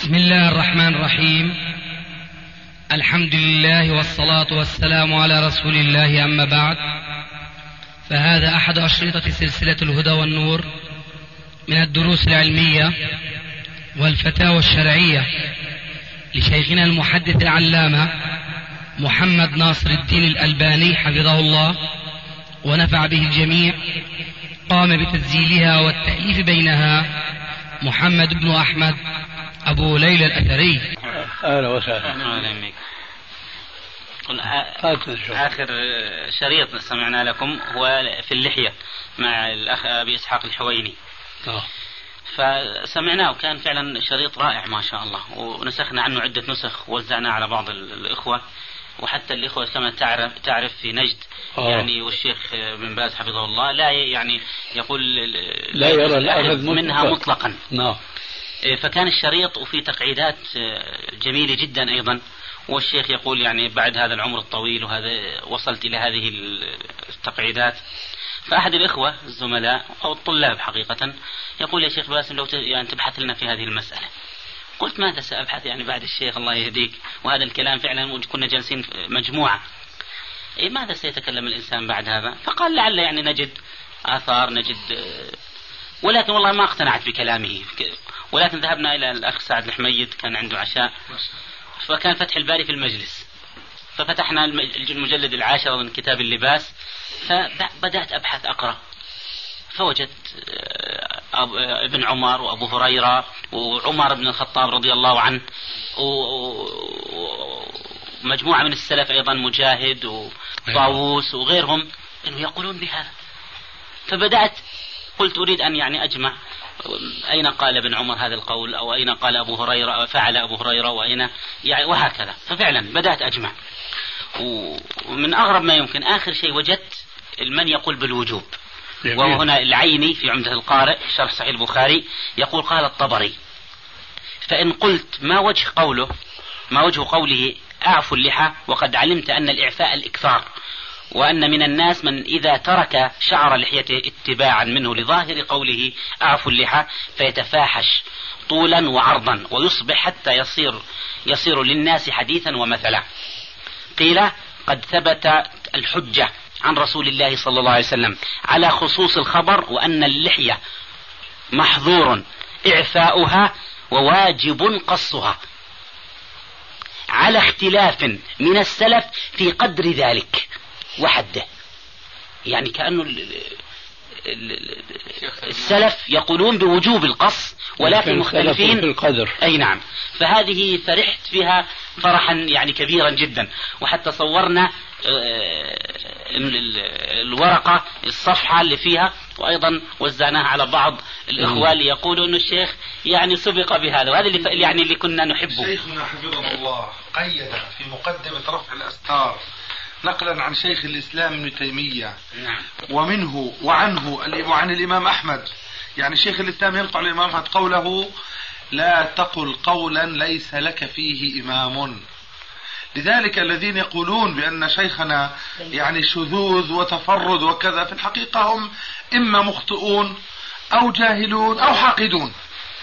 بسم الله الرحمن الرحيم. الحمد لله والصلاة والسلام على رسول الله، أما بعد، فهذا أحد أشرطة سلسلة الهدى والنور من الدروس العلمية والفتاوى الشرعية لشيخنا المحدث العلامة محمد ناصر الدين الألباني حفظه الله ونفع به الجميع. قام بتسجيلها والتأليف بينها محمد بن أحمد أبو ليلى الأثري. أهلا وسهلا. آخر شريط سمعنا لكم هو في اللحية مع الأخ أبي إسحاق الحويني، فسمعناه وكان فعلا شريط رائع ما شاء الله، ونسخنا عنه عدة نسخ ووزعناه على بعض الإخوة، وحتى الإخوة كما تعرف في نجد يعني، والشيخ بن باز حفظه الله لا يعني يقول لا يرى الأخذ منها مطلقا. نعم. فكان الشريط وفي تقعيدات جميلة جدا أيضا، والشيخ يقول يعني بعد هذا العمر الطويل وهذا وصلت إلى هذه التقعيدات. فأحد الإخوة الزملاء أو الطلاب حقيقة يقول: يا شيخ باسم لو يعني تبحث لنا في هذه المسألة. قلت: ماذا سأبحث يعني بعد الشيخ الله يهديك، وهذا الكلام فعلا كنا جالسين مجموعة، ماذا سيتكلم الإنسان بعد هذا؟ فقال: لعل يعني نجد آثار، نجد، ولكن والله ما اقتنعت بكلامه. ولكن ذهبنا إلى الأخ سعد الحميد، كان عنده عشاء، فكان فتح الباري في المجلس، ففتحنا المجلد 10 من كتاب اللباس، فبدأت أبحث أقرأ، فوجدت ابن عمر وأبو هريرة وعمر بن الخطاب رضي الله عنه ومجموعة من السلف أيضا، مجاهد وطاووس وغيرهم، إنه يقولون بهذا. فبدأت قلت أريد أن يعني أجمع أين قال ابن عمر هذا القول، أو أين قال أبو هريرة فعل أبو هريرة، وأين يعني، وهكذا. ففعلا بدأت أجمع، ومن أغرب ما يمكن آخر شيء وجدت من يقول بالوجوب، وهو هنا العيني في عمدة القارئ شرح صحيح البخاري يقول: قال الطبري. فإن قلت ما وجه قوله أعفوا اللحى، وقد علمت أن الإعفاء الإكثار، وأن من الناس من إذا ترك شعر لحيته اتباعا منه لظاهر قوله أعفوا اللحى فيتفاحش طولا وعرضا، ويصبح حتى يصير للناس حديثا ومثلا. قيل: قد ثبت الحجة عن رسول الله صلى الله عليه وسلم على خصوص الخبر، وأن اللحية محظور إعفاؤها وواجب قصها، على اختلاف من السلف في قدر ذلك وحده. يعني كأنه السلف يقولون بوجوب القص، ولكن مختلفين في القدر. أي نعم. فهذه فرحت فيها فرحا يعني كبيرا جدا، وحتى صورنا الورقة الصفحة اللي فيها، وأيضا وزعناها على بعض الإخوة اللي يقولوا أن الشيخ يعني سبق بهذا، وهذا اللي كنا نحبه. شيخنا حفظه الله قيد في مقدمة رفع الأستار نقلا عن شيخ الإسلام ابن تيمية، نعم، ومنه وعن الإمام أحمد، يعني شيخ الإسلام ينقل الإمام أحمد قوله: لا تقل قولا ليس لك فيه إمام. لذلك الذين يقولون بأن شيخنا يعني شذوذ وتفرد وكذا، في الحقيقة هم إما مخطئون أو جاهلون أو حاقدون.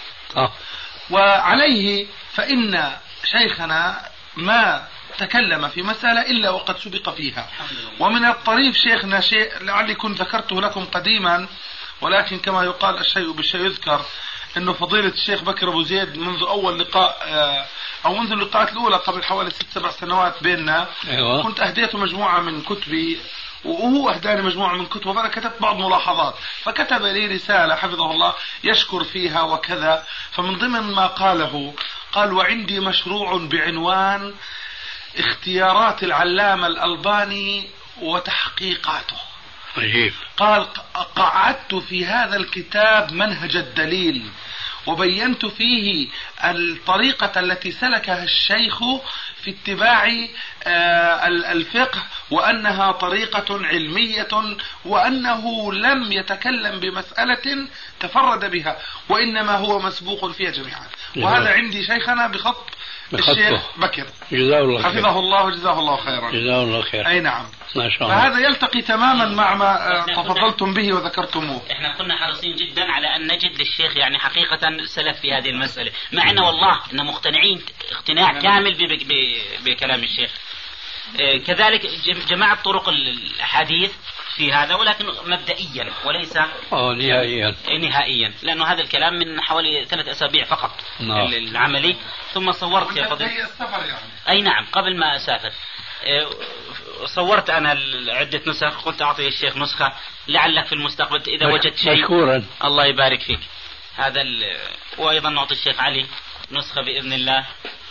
وعليه فإن شيخنا ما تكلم في مسألة إلا وقد سبق فيها. ومن الطريف شيخنا شيء لعلي كنت ذكرته لكم قديما، ولكن كما يقال الشيء بالشيء يذكر، أنه فضيلة الشيخ بكر أبو زيد منذ أول لقاء أو منذ اللقاءات الأولى قبل حوالي 6-7 سنوات بيننا، كنت أهديته مجموعة من كتبي وهو أهداني مجموعة من كتبه، فأنا كتبت بعض ملاحظات، فكتب لي رسالة حفظه الله يشكر فيها وكذا. فمن ضمن ما قاله قال: وعندي مشروع بعنوان اختيارات العلامة الألباني وتحقيقاته. قال: قعدت في هذا الكتاب منهج الدليل، وبينت فيه الطريقة التي سلكها الشيخ في اتباع الفقه، وأنها طريقة علمية، وأنه لم يتكلم بمسألة تفرد بها، وإنما هو مسبوق فيها جميعا. وهذا عندي شيخنا بخط الشيخ بكر جزاه الله خير. حفظه الله وجزاه الله خيرا. جزاه الله خير. أي نعم. ما شاء الله. فهذا يلتقي تماما مع ما تفضلتم به وذكرتموه. احنا كنا حريصين جدا على ان نجد للشيخ يعني حقيقة سلف في هذه المسألة، مع ان والله ان مقتنعين اقتناع كامل بكلام الشيخ. كذلك جماعة طرق الحديث في هذا، ولكن مبدئيا وليس نهائيا، لأنه هذا الكلام من حوالي 3 أسابيع فقط. العملي. ثم صورت يا فضيلة السفر يعني. أي نعم، قبل ما أسافر صورت أنا عدة نسخ، قلت أعطي الشيخ نسخة لعلك في المستقبل إذا وجدت شيء. مشكورا. الله يبارك فيك. هذا وأيضا نعطي الشيخ علي نسخة بإذن الله.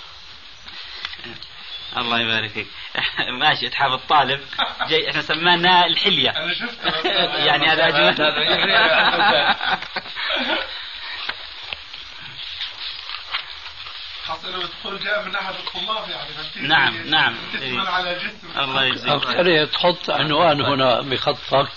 الله يبارك فيك. ماشي اتحاف الطالب جاي، احنا سمانا الحلية. انا شفت يعني هذا اجمل. حصل الدخول جاء من احد الطلاب يعني. نعم تشمل على جسم. الله يجزيك. أقترح تحط عنوان هنا بخطك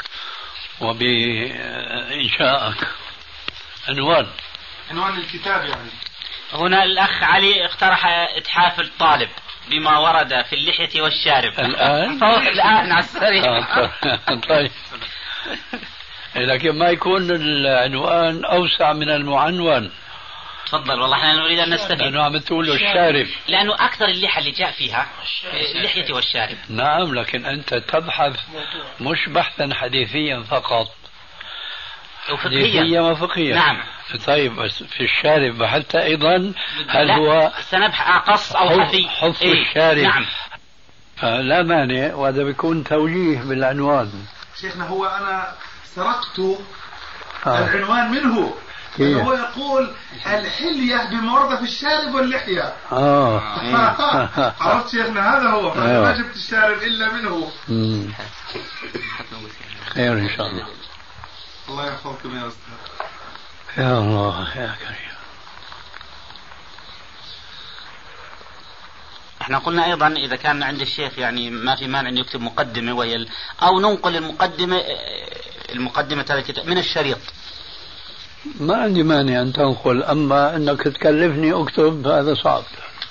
وبإنشائك. عنوان الكتاب يعني. هنا الأخ علي اقترح إتحاف الطالب بما ورد في اللحية والشارب. الآن على السريع. طيب. لكن ما يكون العنوان أوسع من المعنون. تفضل. والله احنا نريد أن نستفيد. لأنه عم تقول له الشارب. لأنه أكثر اللحى اللي جاء فيها اللحية والشارب. نعم، لكن أنت تبحث مش بحثا حديثيا فقط، حديثيا وفقهيا. نعم. طيب بس في الشارب بحثت أيضا، هل هو سنبحث أقص أو خفي؟ حفظ الشارب. نعم. لا مانع، وهذا بيكون توجيه بالعنوان. شيخنا هو أنا سرقت العنوان منه. هو يقول الحلية بما ورد في الشارب واللحية. عرفت شيخنا؟ هذا هو. ما جبت الشارب إلا منه. خير إن شاء الله. الله يحفظكم يا أستاذ. يا الله يا كريم. احنا قلنا ايضا اذا كان عند الشيخ يعني ما في مانع ان يكتب مقدمة وهي او ننقل المقدمة هذا الكتاب من الشريط. ما عندي مانع ان تنقل، اما انك تكلفني اكتب هذا صعب.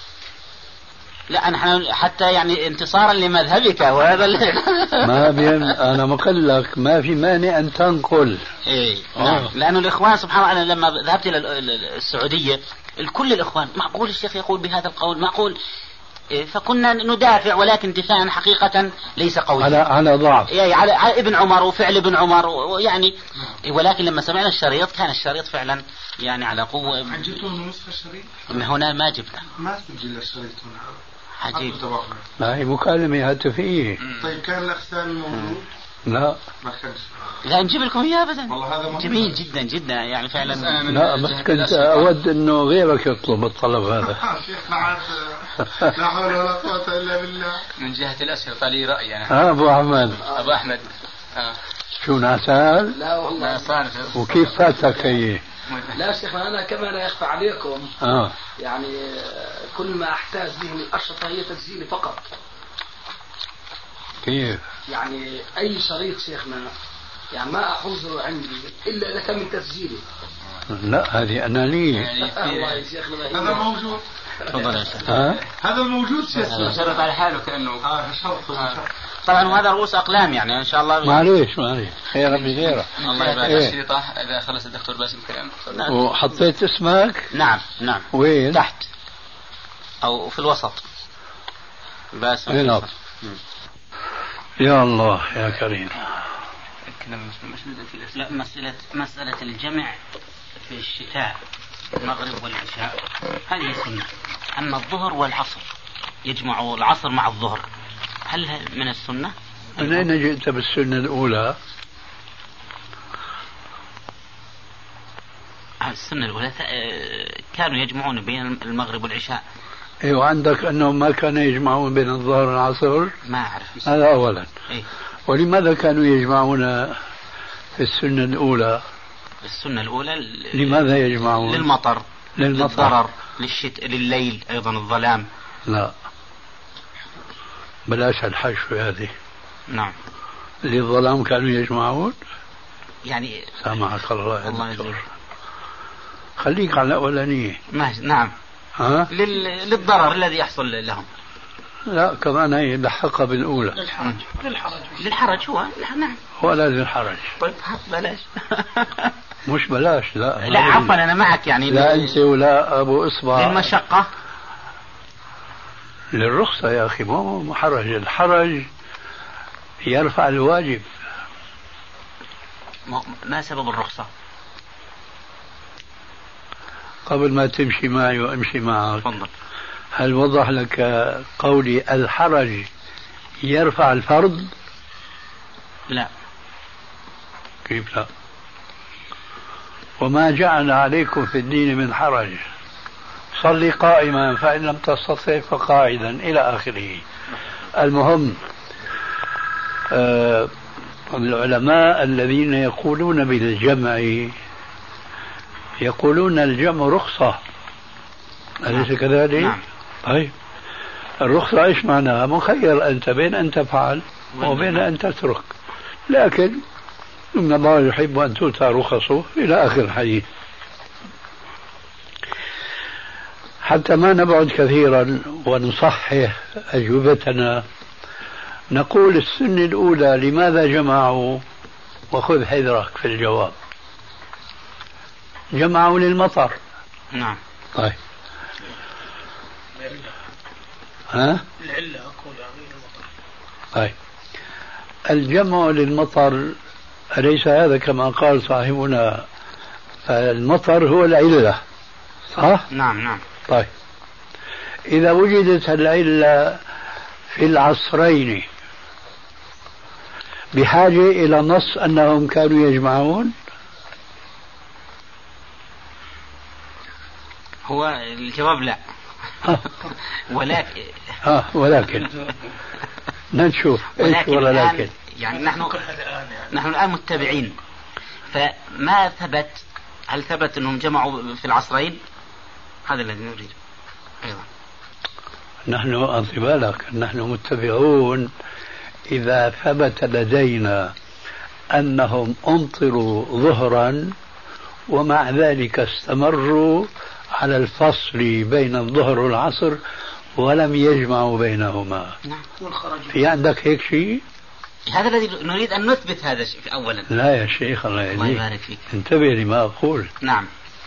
لا نحن حتى يعني انتصارا لمذهبك وهذا ما بين انا مقلك ما في مانع ان تنقل. نعم. لانه الاخوان سبحان الله لما ذهبت الى السعوديه كل الاخوان معقول الشيخ يقول بهذا القول، معقول. فكنا ندافع، ولكن دفاعا حقيقة ليس قويا على ضعف، يعني على ابن عمر وفعل ابن عمر ويعني. ولكن لما سمعنا الشريط كان الشريط فعلا يعني على قوة. جبتم نسخة الشريط؟ هنا ما جبنا، ما سجل الشريط هنا. عجيب. ما هي مكالمة هاتفية. طيب كان الأغسال موجود؟ لا ما كانش. لا نجيب لكم اياه ابدا. والله هذا جميل جدا جدا يعني فعلا. لا بس كنت اود انه غيرك يطلب الطلب هذا. لا حول ولا قوة الا بالله. من جهة الأشرطة لي رأي أنا. ابو احمد. ابو احمد. شو نعسان؟ لا والله. وكيف فاتك هي؟ لا شيخ انا كما لا يخفى عليكم يعني كل ما احتاج به من الأشرطة هي تسجيلي فقط. كيف؟ يعني أي شريط شيخنا يعني ما أحوزه عندي إلا إذا كان من تسجيلي. لا هذه أنانية. هذا موجود. تفضل يا شيخ. هذا الموجود شيخنا. شرط على حاله كأنه. طبعا وهذا رؤوس أقلام يعني إن شاء الله. معليش خير بغيره. الله يبارك. الشريطة إذا خلص الدكتور باسم الكلام. وحطيت اسمك؟ نعم. وين؟ تحت أو في الوسط. باسم. هنا. يا الله يا كريم. لا مسألة الجمع في الشتاء المغرب والعشاء هذه سنة. أما الظهر والعصر يجمع العصر مع الظهر هل من السنة؟ من أين جئت بالسنة الأولى؟ السنة الأولى كانوا يجمعون بين المغرب والعشاء. ايوه عندك انهم ما كانوا يجمعون بين الظهر والعصر؟ ما اعرف هذا اولا. إيه؟ ولماذا كانوا يجمعون في السنة الأولى؟ السنة الأولى لماذا يجمعون؟ للمطر، للضرر، لليل أيضا الظلام. لا بلاش الحشو هذه. نعم. للظلام كانوا يجمعون يعني. سامحك الله يا دكتور. خليك على الأولانية. نعم. للضرر الذي يحصل لهم. لا كمان هي لحقها بالأولى. للحرج هو. نعم. ولا للحرج. طيب بلاش. مش بلاش. لا عفوا أنا معك يعني. لا أنت ولا أبو إصبع. للمشقة. للرخصة يا أخي، مو محرج. الحرج يرفع الواجب. ما سبب الرخصة؟ قبل ما تمشي معي وأمشي معك، تفضل. هل وضح لك قولي الحرج يرفع الفرض؟ لا. كيف لا؟ وما جعل عليكم في الدين من حرج، صلي قائما فإن لم تستطع فقاعدا إلى آخره. المهم العلماء الذين يقولون بالجمع يقولون الجمع رخصة، أليس كذلك؟ نعم. طيب الرخصة إيش معناها؟ مخير أنت بين أن تفعل وبين أن تترك، لكن إن الله يحب أن تؤتى رخصه إلى آخر الحديث. حتى ما نبعد كثيرا ونصحح أجوبتنا، نقول السنة الأولى لماذا جمعوا؟ وخذ حذرك في الجواب. جمعوا للمطر. نعم. طيب ها؟ العلة أقول غير المطر. طيب الجمع للمطر أليس هذا كما قال صاحبنا المطر هو العلة، صح؟ نعم. طيب إذا وجدت العلة في العصرين بحاجة إلى نص أنهم كانوا يجمعون؟ هو الجواب لا. ولكن نشوف ولكن يعني نحن الآن متبعين، فما ثبت. هل ثبت أنهم جمعوا في العصرين؟ هذا الذي نريد أيضا. نحن أنصبالك نحن متبعون إذا ثبت لدينا أنهم أمطروا ظهرا ومع ذلك استمروا على الفصل بين الظهر والعصر ولم يجمعوا بينهما. في عندك هيك شيء؟ هذا الذي نريد أن نثبت هذا الشيء أولا. لا يا شيخ الله يبارك فيك، انتبه لما أقول. نعم.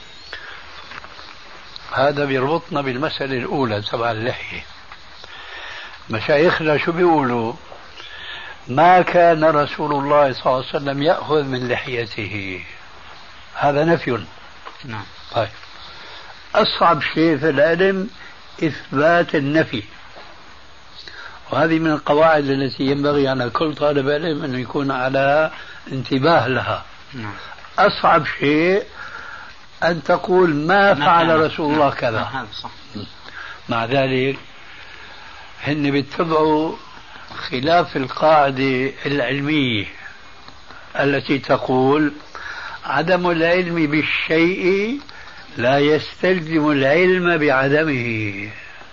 هذا بيربطنا بالمسألة الأولى تبع اللحية. مشايخنا شو بيقولوا؟ ما كان رسول الله صلى الله عليه وسلم يأخذ من لحيته، هذا نفي. نعم. طيب أصعب شيء في العلم إثبات النفي، وهذه من القواعد التي ينبغي على كل طالب علم أن يكون على انتباه لها. نعم. أصعب شيء أن تقول ما فعل رسول الله كذا. مع ذلك هن بيتبعوا خلاف القاعدة العلمية التي تقول عدم العلم بالشيء لا يستلزم العلم بعدمه.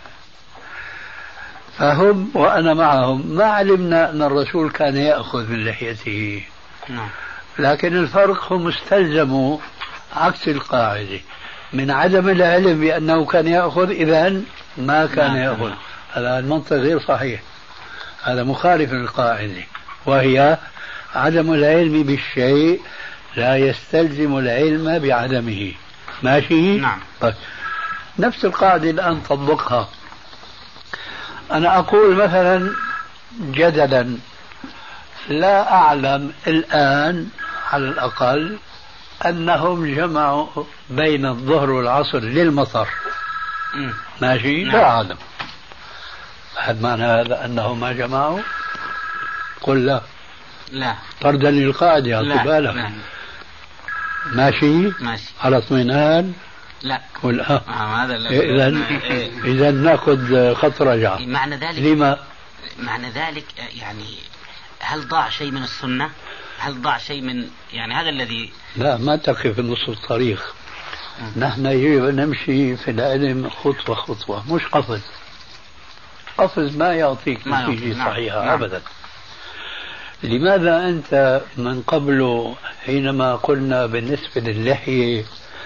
فهم وأنا معهم ما علمنا أن الرسول كان يأخذ من لحيته، لكن الفرق هم استلزموا عكس القاعدة من عدم العلم بأنه كان يأخذ، إذن ما كان يأخذ. هذا المنطق غير صحيح، هذا مخالف للقاعدة، وهي عدم العلم بالشيء لا يستلزم العلم بعدمه. ماشي؟ نعم. طيب. نفس القاعدة الآن طبقها. أنا أقول مثلا جدلا لا أعلم الآن على الأقل أنهم جمعوا بين الظهر والعصر للمطر. ماشي؟ نعم. لا أعلم. هل معنى هذا أنه ما جمعوا؟ قل لا طردا للقاعدة. لا. ماشي على اطمئنان. لا قل هذا إذا نأخذ خط رجعة. معنى ذلك لما؟ معنى ذلك يعني هل ضاع شيء من السنة؟ هل ضاع شيء من يعني هذا الذي لا ما تقف في نص الطريق. نحن يجب أن نمشي في العلم خطوة خطوة، مش قفز ما يعطيك نتيجة صحيحة. نعم. أبدا. لماذا أنت من قبل حينما قلنا بالنسبة للحية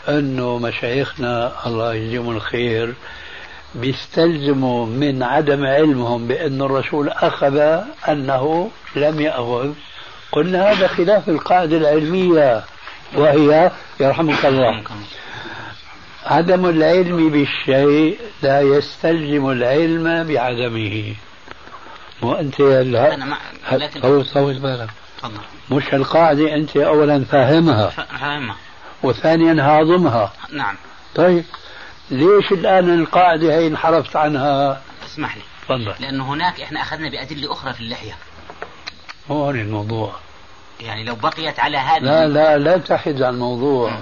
أنه مشايخنا الله يجزيهم الخير بيستلزموا من عدم علمهم بأن الرسول أخذ أنه لم يأخذ. قلنا هذا خلاف القاعدة العلمية، وهي يرحمك الله عدم العلم بالشيء لا يستلزم العلم بعدمه. وأنت طول بالك، مش القاعدة أنت أولا فاهمها وثانيا هاضمها. نعم. طيب ليش الآن القاعدة هي انحرفت عنها؟ اسمح لي. تفضل. لأنه هناك إحنا أخذنا بأدلة أخرى في اللحية. هو الموضوع يعني لو بقيت على هذا لا تحد عن الموضوع.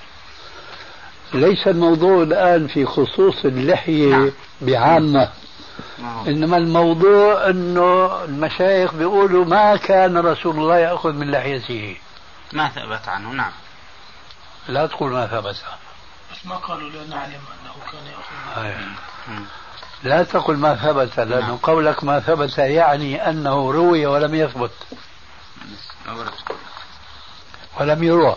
ليس الموضوع الآن في خصوص اللحية بعامة، إنما الموضوع أنه المشايخ بيقولوا ما كان رسول الله يأخذ من لحيته، ما ثبت عنه. نعم. لا تقول ما ثبت، بس ما قالوا لا نعلم أنه كان يأخذ. لا تقل ما ثبت، لأنه قولك ما ثبت يعني أنه روي ولم يثبت ولم يروى،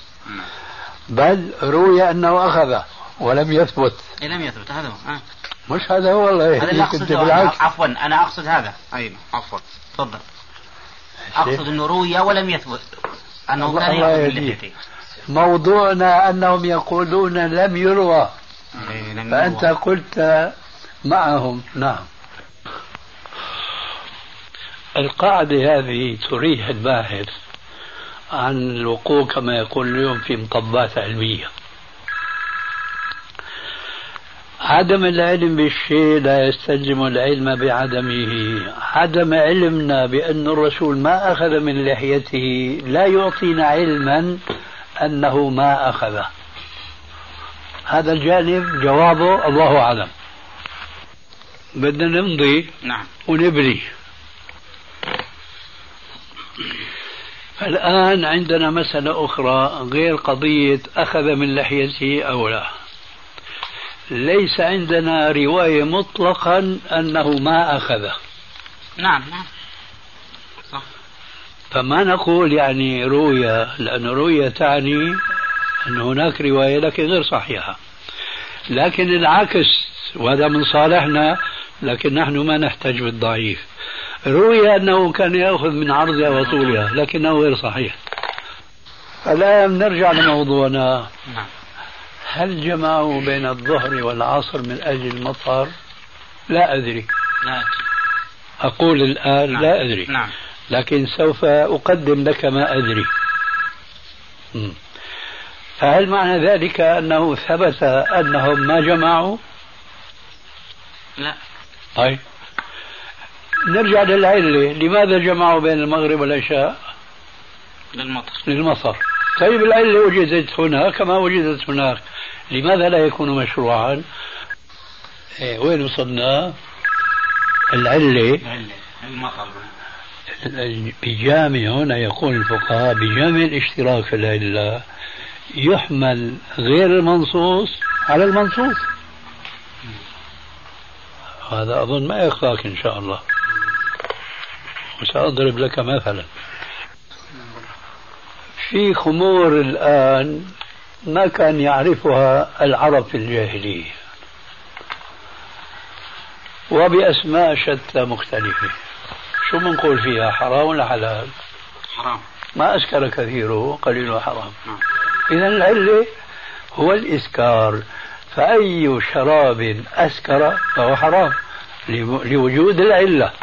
بل روي أنه أخذ ولم يثبت. لم يثبت، هذا هو. مش هذا هو والله. هذا اللي أقصده. عفوا أنا أقصد هذا. أيوة عفوا تفضل. أقصد أنه روي ولم يثبت أنه كان يأخذ من لحيته. موضوعنا أنهم يقولون لم يروى، فأنت قلت معهم. نعم. القاعدة هذه تريح الباحث عن الوقوع كما يقول اليوم في مطبات علمية. عدم العلم بالشيء لا يستلزم العلم بعدمه. عدم علمنا بأن الرسول ما أخذ من لحيته لا يعطينا علما أنه ما أخذه. هذا الجانب جوابه الله أعلم. بدنا نمضي. نعم. ونبري. الآن عندنا مسألة أخرى غير قضية أخذ من لحيته أو لا. ليس عندنا رواية مطلقا أنه ما أخذه. نعم. صح. فما نقول يعني رؤيا، لأن رؤيا تعني أن هناك رواية لكن غير صحيحة. لكن العكس، وهذا من صالحنا، لكن نحن ما نحتاج بالضعيف. روي أنه كان يأخذ من عرضها وطولها لكنه غير صحيح. الآن نرجع لموضوعنا. هل جمعوا بين الظهر والعصر من أجل المطر؟ لا أدري. أقول الآن لا أدري. لكن سوف أقدم لك ما أدري. فهل معنى ذلك أنه ثبت أنهم ما جمعوا؟ لا. طيب نرجع للعلة. لماذا جمعوا بين المغرب والعشاء؟ للمطر. طيب العلة وجدت هنا كما وجدت هناك، لماذا لا يكون مشروعا؟ وين وصلنا؟ العلة المطر. بجامع هنا يقول الفقهاء بجامع الاشتراك في العلة يحمل غير المنصوص على المنصوص. هذا أظن ما يخفاك إن شاء الله، وسأضرب لك مثلا. في خمور الآن ما كان يعرفها العرب في الجاهلية وبأسماء شتى مختلفة. شو بنقول فيها؟ حرام ولا حلال؟ حرام. ما أسكر كثيره قليله حرام. إذن العلة هو الإسكار، فأي شراب أسكر فهو حرام لوجود العلة.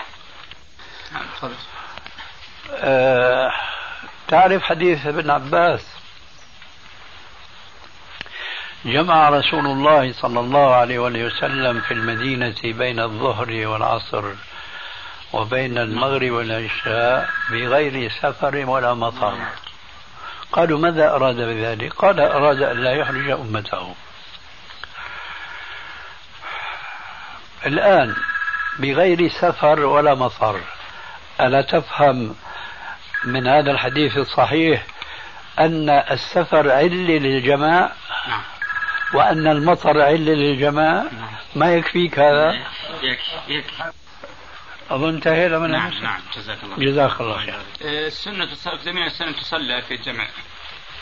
تعرف حديث ابن عباس؟ جمع رسول الله صلى الله عليه وسلم في المدينة بين الظهر والعصر وبين المغرب والعشاء بغير سفر ولا مطر. قالوا ماذا أراد بذلك؟ قال أراد أن لا يحرج أمته. الآن بغير سفر ولا مطر، ألا تفهم من هذا الحديث الصحيح أن السفر علة للجماع وأن المطر علة للجماع؟ ما يكفيك هذا؟ يكفي. أظن انتهينا من نعم. جزاك الله خير. السنة جميع السنة تصلى في الجمع.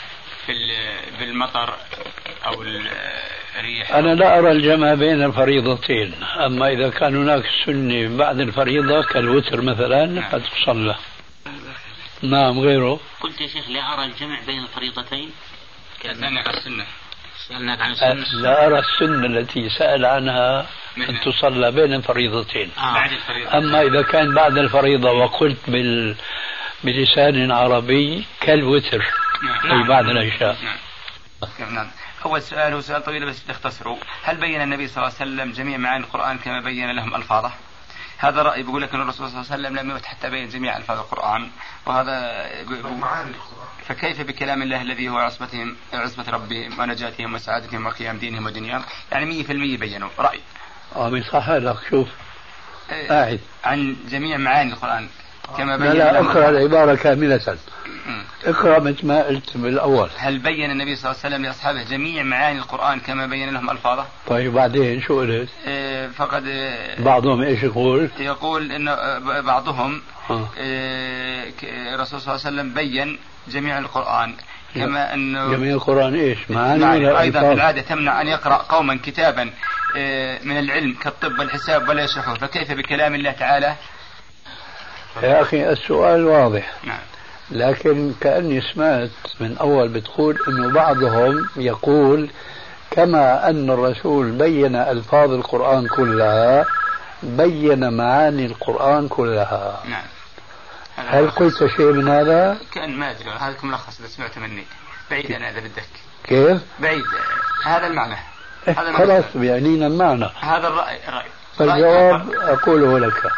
بالمطر أو الريح؟ أنا لا أرى الجمع بين الفريضتين، أما إذا كان هناك سنة بعد الفريضة كالوتر مثلا فتصلى. نعم. غيره؟ قلت يا شيخ لا أرى الجمع بين الفريضتين. سألناك عن السنة. سألناك عن السنة. لا أرى السنة التي سأل عنها أن تصلى بين الفريضتين. بعد الفريضة. أما إذا كان بعد الفريضة وقلت بلسان عربي كالوتر أي بعد العشاء. نعم. أول سؤال هو سؤال طويل بس تختصره. هل بين النبي صلى الله عليه وسلم جميع معاني القرآن كما بين لهم ألفاظه؟ هذا رأي بيقول لك أن الرسول صلى الله عليه وسلم لم يمت حتى بين جميع ألفاظ القرآن، وهذا فكيف بكلام الله الذي هو عصمة ربهم ونجاتهم وسعادتهم وقيام دينهم ودنياهم؟ يعني 100% بينوا رأي. صح لك. شوف قاعد عن جميع معاني القرآن كما بين. لا اقرأ العبارة كاملة. اقرأ مثل ما قلت بالأول. هل بين النبي صلى الله عليه وسلم لأصحابه جميع معاني القرآن كما بين لهم ألفاظه؟ طيب بعدين شو قلت؟ فقد بعضهم ايش يقول؟ يقول إن بعضهم الرسول صلى الله عليه وسلم بين جميع القرآن كما أنه جميع القرآن ايش؟ معاني أيضا في العادة تمنع أن يقرأ قوما كتابا من العلم كالطب والحساب ولا يشرحه، فكيف بكلام الله تعالى؟ يا أخي السؤال واضح. نعم. لكن كأني سمعت من أول بتقول أنه بعضهم يقول كما أن الرسول بين ألفاظ القرآن كلها بين معاني القرآن كلها. نعم. هل قلت شيء من هذا؟ كأن ما أدري، هذا ملخص إذا سمعت مني. بعيد أنا إذا بدك. كيف؟ بعيد هذا المعنى. خلاص بيعنينا المعنى. هذا الرأي. فالجواب أقوله لك.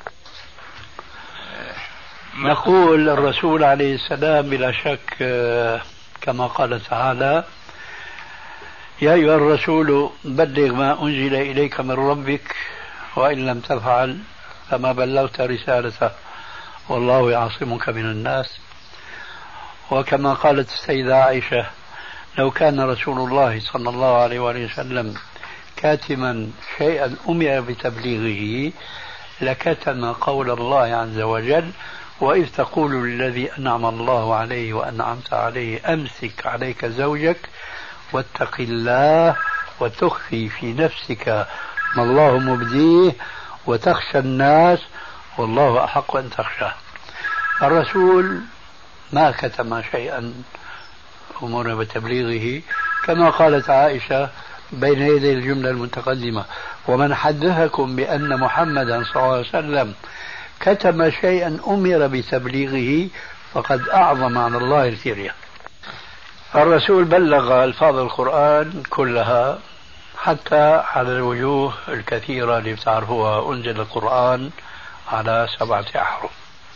نقول الرسول عليه السلام بلا شك كما قال تعالى: يا أيها الرسول بلغ ما أنزل إليك من ربك وإن لم تفعل فما بلغت رسالته والله يعصمك من الناس. وكما قالت السيدة عائشة: لو كان رسول الله صلى الله عليه وسلم كاتما شيئا أمر بتبليغه لكتم قول الله عز وجل: وإذ تقول للذي أنعم الله عليه وأنعمت عليه أمسك عليك زوجك واتق الله وتخفي في نفسك ما الله مبديه وتخشى الناس والله أحق أن تخشاه. الرسول ما كتم شيئا أمر بتبليغه، كما قالت عائشة بين يدي الجملة المتقدمة: ومن حدثكم بأن محمدا صلى الله عليه وسلم كتم شيئا أمر بتبليغه فقد أعظم على الله الفرية. الرسول بلغ ألفاظ القرآن كلها حتى على الوجوه الكثيرة اللي بتعرفوها أنزل القرآن على 7 أحرف.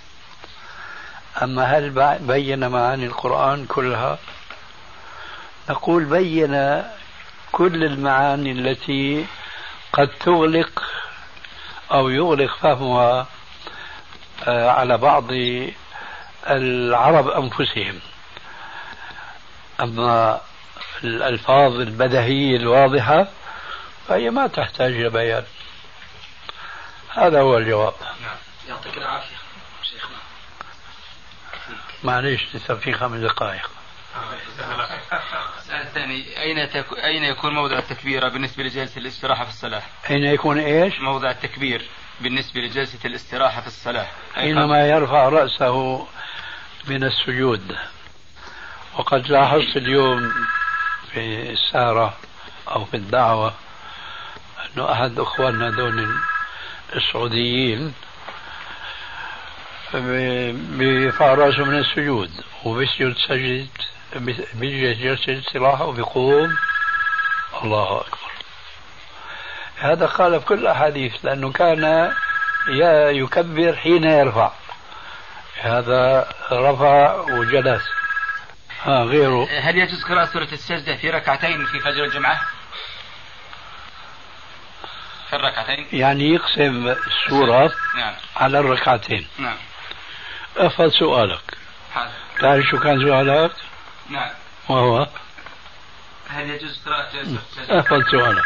أما هل بين معاني القرآن كلها؟ نقول بين كل المعاني التي قد تغلق أو يغلق فهمها على بعض العرب أنفسهم. أما الألفاظ البديهية الواضحة فهي ما تحتاج إلى بيان. هذا هو الجواب. يعطيك العافية شيخنا. معليش لسه في 5 دقائق. السؤال الثاني: أين يكون موضع التكبير بالنسبة لجلسة الاستراحة في الصلاة؟ أين يكون إيش؟ موضع التكبير بالنسبة لجلسة الاستراحة في الصلاة. حينما يرفع رأسه من السجود. وقد لاحظت اليوم في السهرة أو في الدعوة أنه أحد أخواننا دون السعوديين بيرفع رأسه من السجود وبيسجد سجد بيجي جلسة الاستراحة وبيقوم الله أكبر. هذا قال في كل الأحاديث لأنه كان يكبر حين يرفع. هذا رفع وجلس. غيره: هل يجوز قراءة سورة السجدة في ركعتين في فجر الجمعة؟ في الركعتين يعني يقسم السورة نعم. على الركعتين. نعم. أفضل سؤالك. تعرف شو كان سؤالك؟ نعم. وهو: هل يجوز قراءة سورة السجدة؟ أفضل سؤالك.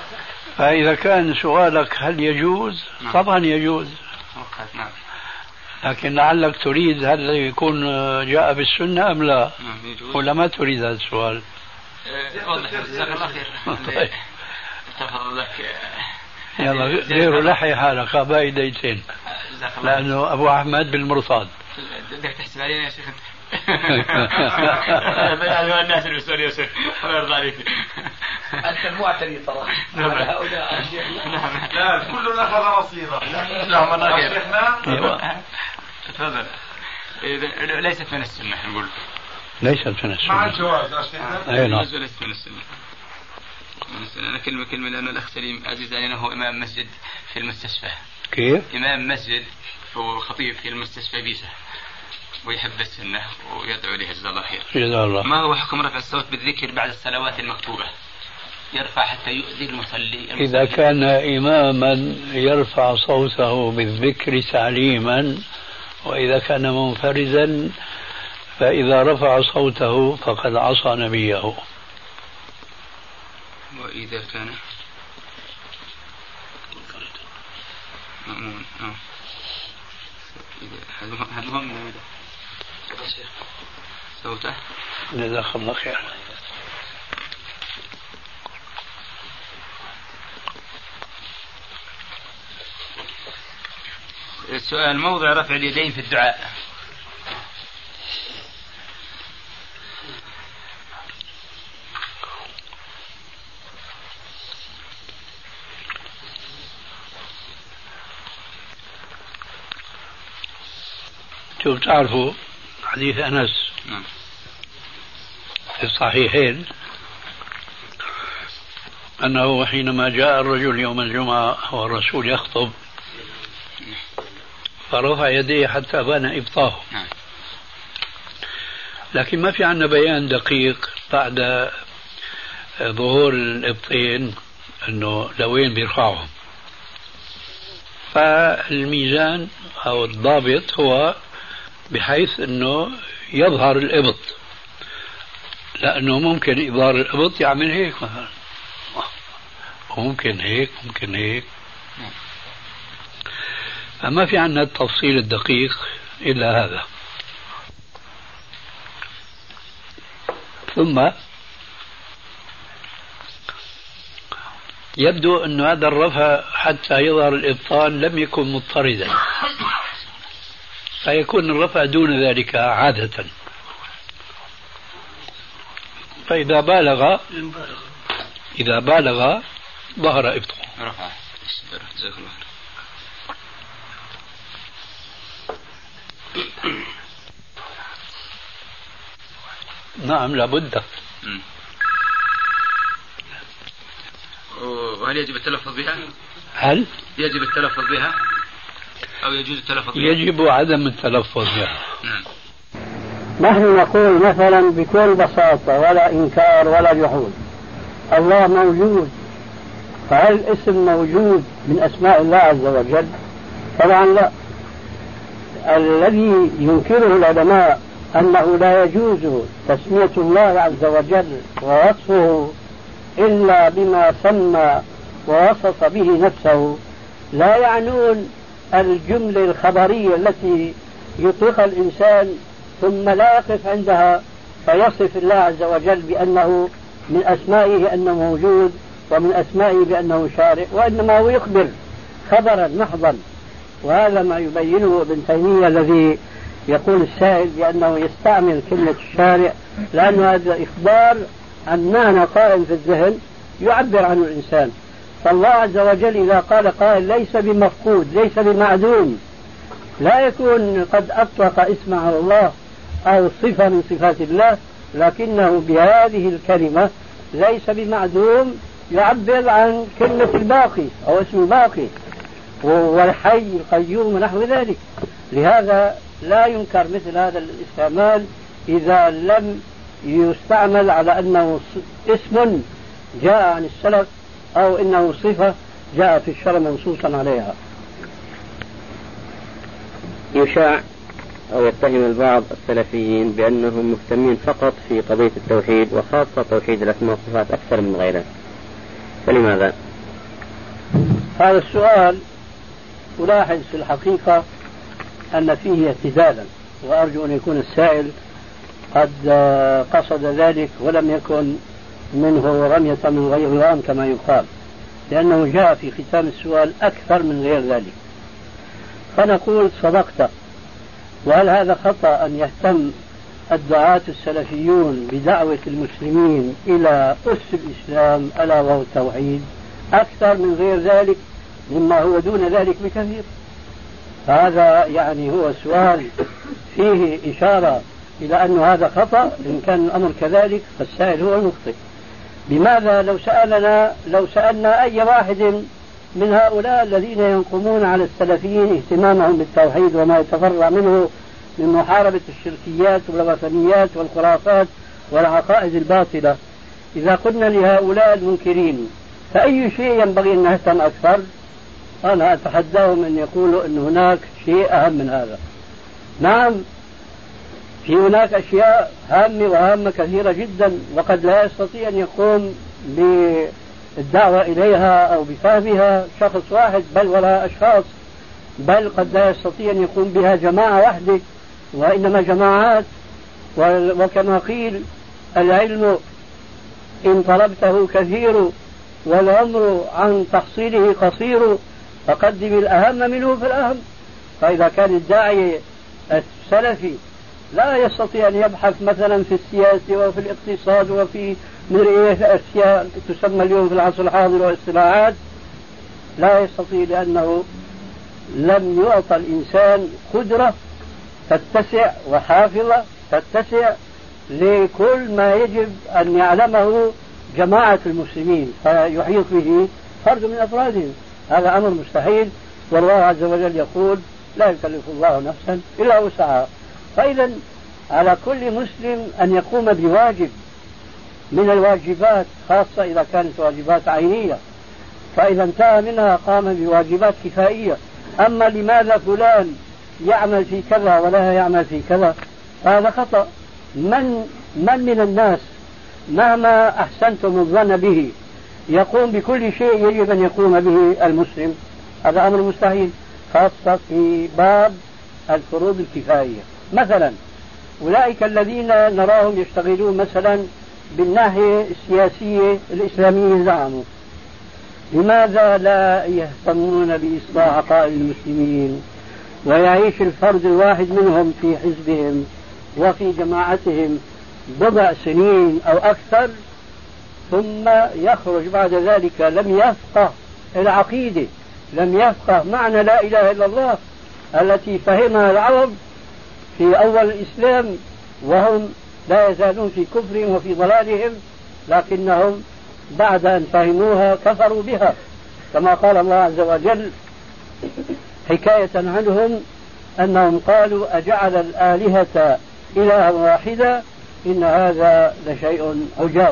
فإذا كان سؤالك هل يجوز؟ نعم. طبعا يجوز. نعم. لكن لعلك تريد هل يكون جاء بالسنة أم لا؟ ولا ما تريد هذا السؤال؟ واضح. جزاك الله خير. تفضل لك. يلا غير لحي حالك باقي دقيقتين لأنه أبو أحمد بالمرصاد. بدك تحسب علينا يا شيخ أنت. الناس اللي بيسألوا يا شيخ الله يرضى عليك. أنت المعتني ترى على هؤلاء. لا كلنا أخذ نصيبه. لا مرة غير. تفضل. ليست من السنة نقول. ليست من السنة. مع الجواز. ليست من السنة. أنا كلمة لأن الأخ سليم عزيز علينا هو إمام مسجد في المستشفى. كيف؟ إمام مسجد وخطيب في المستشفى بيسة ويحب السنة ويدعو إليها جزاه الله خير. جزاه الله. ما هو حكم رفع الصوت بالذكر بعد الصلوات المكتوبة؟ يرفع حتى يؤذي المصلي. إذا كان إماما يرفع صوته بالذكر تعليما، وإذا كان منفردا فإذا رفع صوته فقد عصى نبيه. وإذا كان مأمون هل هو من صوته؟ جزاك الله خير. السؤال موضع رفع اليدين في الدعاء. شوف تعرفوا حديث أنس في الصحيحين أنه حينما جاء الرجل يوم الجمعة والرسول يخطب فرفع يديه حتى بان إبطاه، لكن ما في عندنا بيان دقيق بعد ظهور الإبطين أنه لوين بيرفعهم. فالميزان أو الضابط هو بحيث أنه يظهر الإبط، لأنه ممكن إظهار الإبط يعمل هيك مثلا، وممكن هيك ممكن هيك. فما في عندنا التفصيل الدقيق إلا هذا. ثم يبدو أن هذا الرفع حتى يظهر الإبطال لم يكن مضطردا، فيكون الرفع دون ذلك عادة. فإذا بالغ ظهر إبطال. نعم لابد. وهل يجب التلفظ بها؟ هل يجب التلفظ بها أو يجوز التلفظ بها؟ يجب عدم التلفظ بها. نحن نقول مثلا بكل بساطة ولا إنكار ولا جحود الله موجود، فهل الاسم موجود من أسماء الله عز وجل؟ طبعا لا. الذي ينكره العلماء أنه لا يجوز تسمية الله عز وجل ووصفه إلا بما سمى ووصف به نفسه، لا يعنون الجملة الخبرية التي يطلقها الإنسان ثم لا يقف عندها فيصف الله عز وجل بأنه من أسمائه أنه موجود ومن أسمائه بأنه شارع، وإنما هو يخبر خبرا محضا. وهذا ما يبينه ابن تيمية الذي يقول السائل بأنه يستعمل كلمة الشارع لأن هذا إخبار عن معنى قائم في الذهن يعبر عنه الإنسان. فالله عز وجل إذا قال قائل ليس بمفقود ليس بمعدوم، لا يكون قد أطلق اسم على الله أو صفة من صفات الله، لكنه بهذه الكلمة ليس بمعدوم يعبر عن كلمة الباقي أو اسم الباقي والحي القيوم ونحو ذلك. لهذا لا ينكر مثل هذا الاستعمال إذا لم يستعمل على أنه اسم جاء عن السلف أو إنه صفة جاء في الشرع منصوصا عليها. يشاع أو يتهم البعض السلفيين بأنهم مهتمين فقط في قضية التوحيد وخاصة توحيد الأسماء والصفات أكثر من غيره، فلماذا؟ هذا السؤال ألاحظ في الحقيقة أن فيه اعتدالا، وأرجو أن يكون السائل قد قصد ذلك ولم يكن منه رمية من غير رام كما يقال، لأنه جاء في ختام السؤال أكثر من غير ذلك. فنقول صدقت. وهل هذا خطأ أن يهتم الدعاة السلفيون بدعوة المسلمين إلى أس الإسلام ألا وهو التوحيد أكثر من غير ذلك مما هو دون ذلك بكثير؟ هذا يعني هو سؤال فيه إشارة إلى أن هذا خطأ. إن كان الأمر كذلك فالسائل هو المخطئ. بماذا لو سألنا أي واحد من هؤلاء الذين ينقمون على السلفيين اهتمامهم بالتوحيد وما يتفرع منه من محاربة الشركيات والوثنيات والخرافات والعقائد الباطلة، إذا قلنا لهؤلاء المنكرين فأي شيء ينبغي أن نهتم أكثر؟ أنا أتحداهم أن يقولوا أن هناك شيء أهم من هذا. نعم، في هناك أشياء هامة وهامة كثيرة جدا، وقد لا يستطيع أن يقوم بالدعوة إليها أو بفهمها شخص واحد بل ولا أشخاص، بل قد لا يستطيع أن يقوم بها جماعة واحدة، وإنما جماعات. وكما قيل العلم إن طلبته كثير والعمر عن تحصيله قصير، فقدم الأهم منه في-الأهم. فإذا كان الداعي السلفي لا يستطيع أن يبحث مثلا في السياسة وفي الاقتصاد وفي أشياء تسمى اليوم في العصر الحاضر والاصطلاحات، لا يستطيع، لأنه لم يعطى الإنسان قدرة تتسع وحافظة تتسع لكل ما يجب أن يعلمه جماعة المسلمين فيحيط به فرد من أفرادهم. هذا أمر مستحيل، والله عز وجل يقول لا يكلف الله نفسا إلا وسعها. فإذا على كل مسلم أن يقوم بواجب من الواجبات، خاصة إذا كانت واجبات عينية، فإذا انتهى منها قام بواجبات كفائية. أما لماذا فلان يعمل في كذا ولا يعمل في كذا، هذا خطأ. من الناس مهما أحسنتم الظن به يقوم بكل شيء يجب أن يقوم به المسلم؟ هذا أمر مستحيل، خاصة في باب الفروض الكفائية. مثلا أولئك الذين نراهم يشتغلون مثلا بالناحية السياسية الإسلامية زعموا، لماذا لا يهتمون بإصلاح عقائد المسلمين ويعيش الفرد الواحد منهم في حزبهم وفي جماعتهم بضع سنين أو أكثر ثم يخرج بعد ذلك لم يفقه العقيدة، لم يفقه معنى لا إله إلا الله التي فهمها العرب في أول الإسلام، وهم لا يزالون في كفرهم وفي ضلالهم، لكنهم بعد أن فهموها كفروا بها، كما قال الله عز وجل حكاية عنهم أنهم قالوا أجعل الآلهة إلها واحدة إن هذا لشيء عجاب.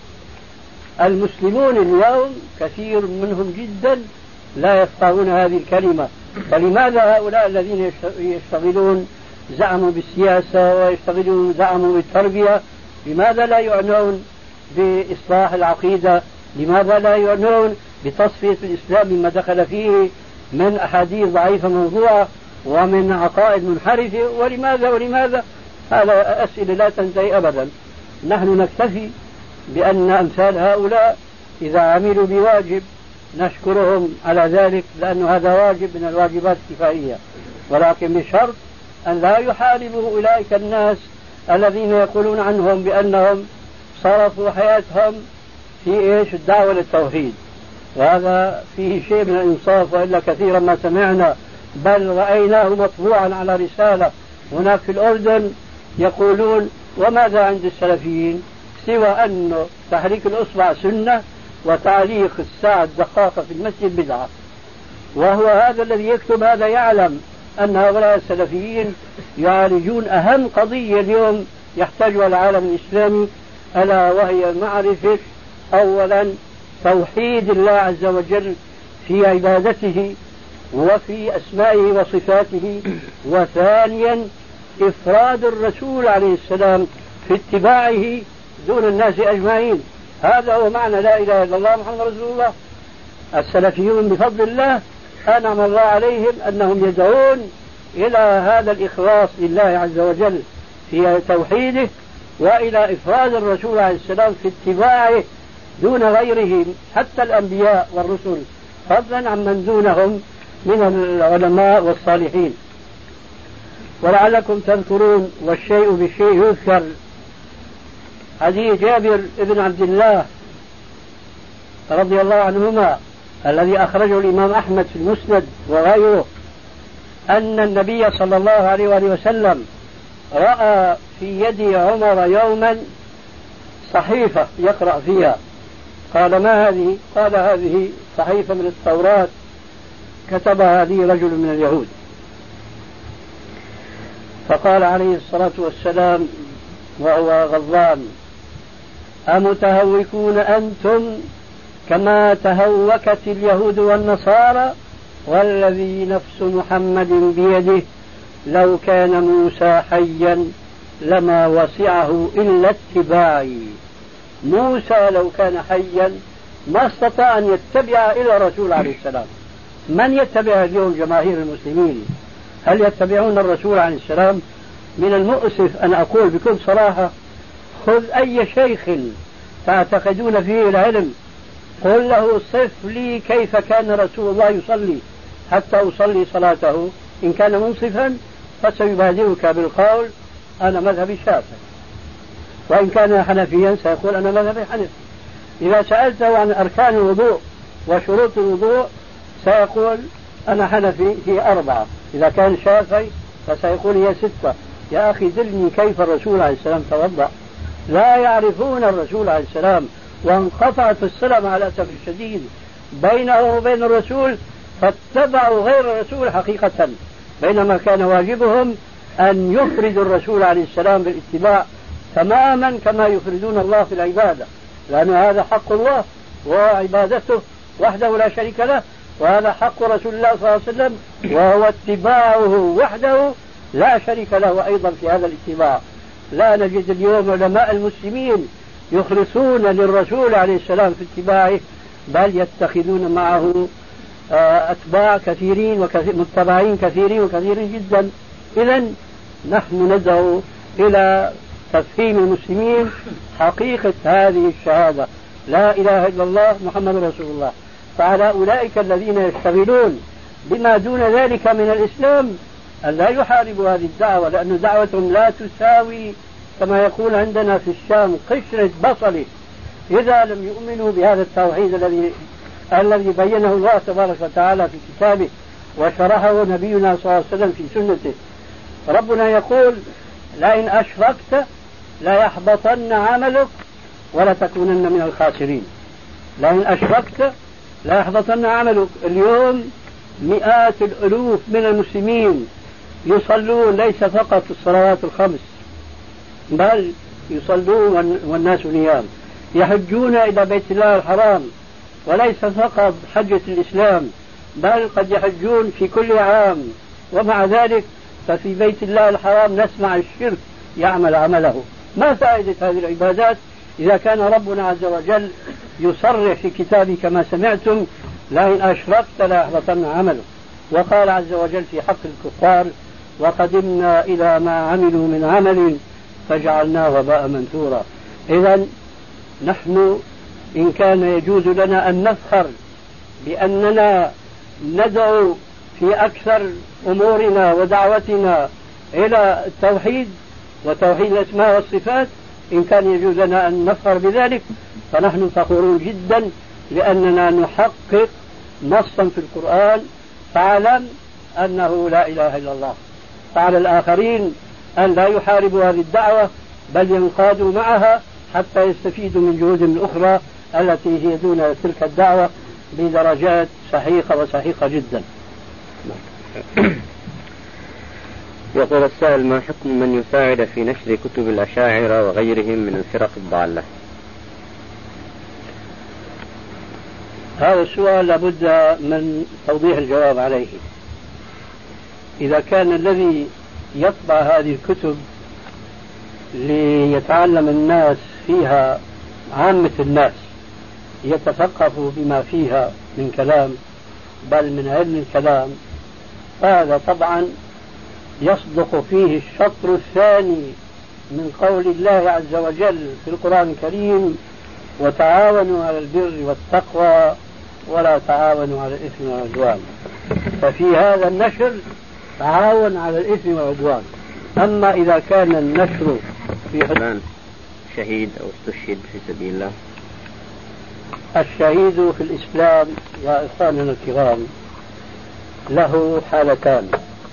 المسلمون اليوم كثير منهم جدا لا يفقهون هذه الكلمة. فلماذا هؤلاء الذين يشتغلون زعموا بالسياسة ويشتغلون زعموا بالتربية، لماذا لا يعنون بإصلاح العقيدة؟ لماذا لا يعنون بتصفية الإسلام مما دخل فيه من أحاديث ضعيفة موضوعة ومن عقائد منحرفة؟ ولماذا هذا أسئلة لا تنتهي أبدا. نحن نكتفي بأن أمثال هؤلاء إذا عملوا بواجب نشكرهم على ذلك، لأن هذا واجب من الواجبات الكفائية، ولكن بشرط أن لا يحاربوا أولئك الناس الذين يقولون عنهم بأنهم صرفوا حياتهم في الدعوة للتوحيد. وهذا فيه شيء من الإنصاف، وإلا كثيرا ما سمعنا بل رأيناه مطبوعا على رسالة هناك في الأردن يقولون وماذا عند السلفيين سوى أن تحريك الأصبع سنة وتعليق الساعة الدقاقة في المسجد بدعة. وهو هذا الذي يكتب هذا يعلم أن هؤلاء السلفيين يعالجون أهم قضية اليوم يحتاجها العالم الإسلامي، ألا وهي معرفة أولا توحيد الله عز وجل في عبادته وفي أسمائه وصفاته، وثانيا إفراد الرسول عليه السلام في اتباعه دون الناس أجمعين. هذا هو معنى لا إله إلا الله محمد رسول الله. السلفيون بفضل الله أنعم الله عليهم أنهم يدعون إلى هذا الإخلاص لله عز وجل في توحيده، وإلى إفراد الرسول عليه السلام في اتباعه دون غيره حتى الأنبياء والرسل، فضلا عمن دونهم من العلماء والصالحين. ولعلكم تذكرون والشيء بالشيء يذكر، حديث جابر بن عبد الله رضي الله عنهما الذي أخرجه الإمام أحمد في المسند وغيره، أن النبي صلى الله عليه وآله وسلم رأى في يد عمر يوما صحيفة يقرأ فيها. قال: ما هذه؟ قال: هذه صحيفة من التوراة كتبها لي رجل من اليهود. فقال عليه الصلاة والسلام وهو غضبان: أمتهوكون أنتم كما تهوكت اليهود والنصارى؟ والذي نفس محمد بيده لو كان موسى حيا لما وسعه إلا اتباعي. موسى لو كان حيا ما استطاع أن يتبع إلى الرسول عليه السلام. من يتبع اليوم جماهير المسلمين؟ هل يتبعون الرسول عليه السلام؟ من المؤسف أن أقول بكل صراحة: خذ أي شيخ تعتقدون فيه العلم، قل له صف لي كيف كان رسول الله يصلي حتى أصلي صلاته. إن كان منصفا فسيبادرك بالقول: أنا مذهبي الشافعي. وإن كان حنفيا سيقول: أنا مذهبي حنفي. إذا سألته عن أركان الوضوء وشروط الوضوء سيقول: أنا حنفي هي 4. إذا كان شافعي فسيقول هي 6. يا أخي دلني كيف الرسول عليه السلام توضأ. لا يعرفون الرسول عليه السلام، وانقطعت الصلة مع الأسف الشديد بينه وبين الرسول، فاتبعوا غير الرسول حقيقة، بينما كان واجبهم أن يفردوا الرسول عليه السلام بالاتباع تماما كما يفردون الله في العبادة، لأن هذا حق الله وعبادته وحده لا شريك له، وهذا حق رسول الله صلى الله عليه وسلم وهو اتباعه وحده لا شريك له أيضا في هذا الاتباع. لا نجد اليوم علماء المسلمين يخلصون للرسول عليه السلام في اتباعه، بل يتخذون معه أتباع كثيرين متبعين كثيرين جدا. إذن نحن ندعو إلى تفهيم المسلمين حقيقة هذه الشهادة: لا إله إلا الله محمد رسول الله. فعلى أولئك الذين يشتغلون بما دون ذلك من الإسلام أن لا يحاربوا هذه الدعوة، لأن دعوتهم لا تساوي كما يقول عندنا في الشام قشرة بصل إذا لم يؤمنوا بهذا التوحيد الذي بينه الله تبارك وتعالى في كتابه وشرحه نبينا صلى الله عليه وسلم في سنته. ربنا يقول: لئن أشركت لا يحبطن عملك ولا تكونن من الخاسرين. لئن أشركت لا يحبطن عملك. اليوم مئات الألوف من المسلمين يصلون ليس فقط الصلوات الخمس، بل يصلون والناس نيام، يحجون إلى بيت الله الحرام، وليس فقط حجة الإسلام بل قد يحجون في كل عام، ومع ذلك ففي بيت الله الحرام نسمع الشرك يعمل عمله. ما فائدة هذه العبادات إذا كان ربنا عز وجل يصرح في كتابه كما سمعتم: لئن أشركت لا يحبطن عمله. وقال عز وجل في حق الكفار: وقدمنا إلى ما عملوا من عمل فجعلناه هباء منثورا. إذن نحن إن كان يجوز لنا أن نفخر بأننا ندعو في أكثر أمورنا ودعوتنا إلى التوحيد وتوحيد الأسماء والصفات، إن كان يجوز لنا أن نفخر بذلك فنحن فخورون جدا، لأننا نحقق نصا في القرآن: فاعلم أنه لا إله إلا الله. فعلى الآخرين أن لا يحاربوا هذه الدعوة بل ينقادوا معها حتى يستفيدوا من جهودهم الأخرى التي هي دون تلك الدعوة بدرجات وسحيقة جدا. يقول السائل: ما حكم من يساعد في نشر كتب الأشاعرة وغيرهم من الفرق الضالة؟ هذا السؤال لابد من توضيح الجواب عليه. إذا كان الذي يطبع هذه الكتب ليتعلم الناس فيها، عامة الناس يتثقفوا بما فيها من كلام بل من علم الكلام، فهذا طبعا يصدق فيه الشطر الثاني من قول الله عز وجل في القرآن الكريم: وتعاونوا على البر والتقوى ولا تعاونوا على الإثم والعدوان. ففي هذا النشر تعاون على الإثم والعدوان. أما إذا كان النشر في شهيد أو استشهد في سبيل الله، الشهيد في الإسلام يا إخواننا الكرام له حالتان: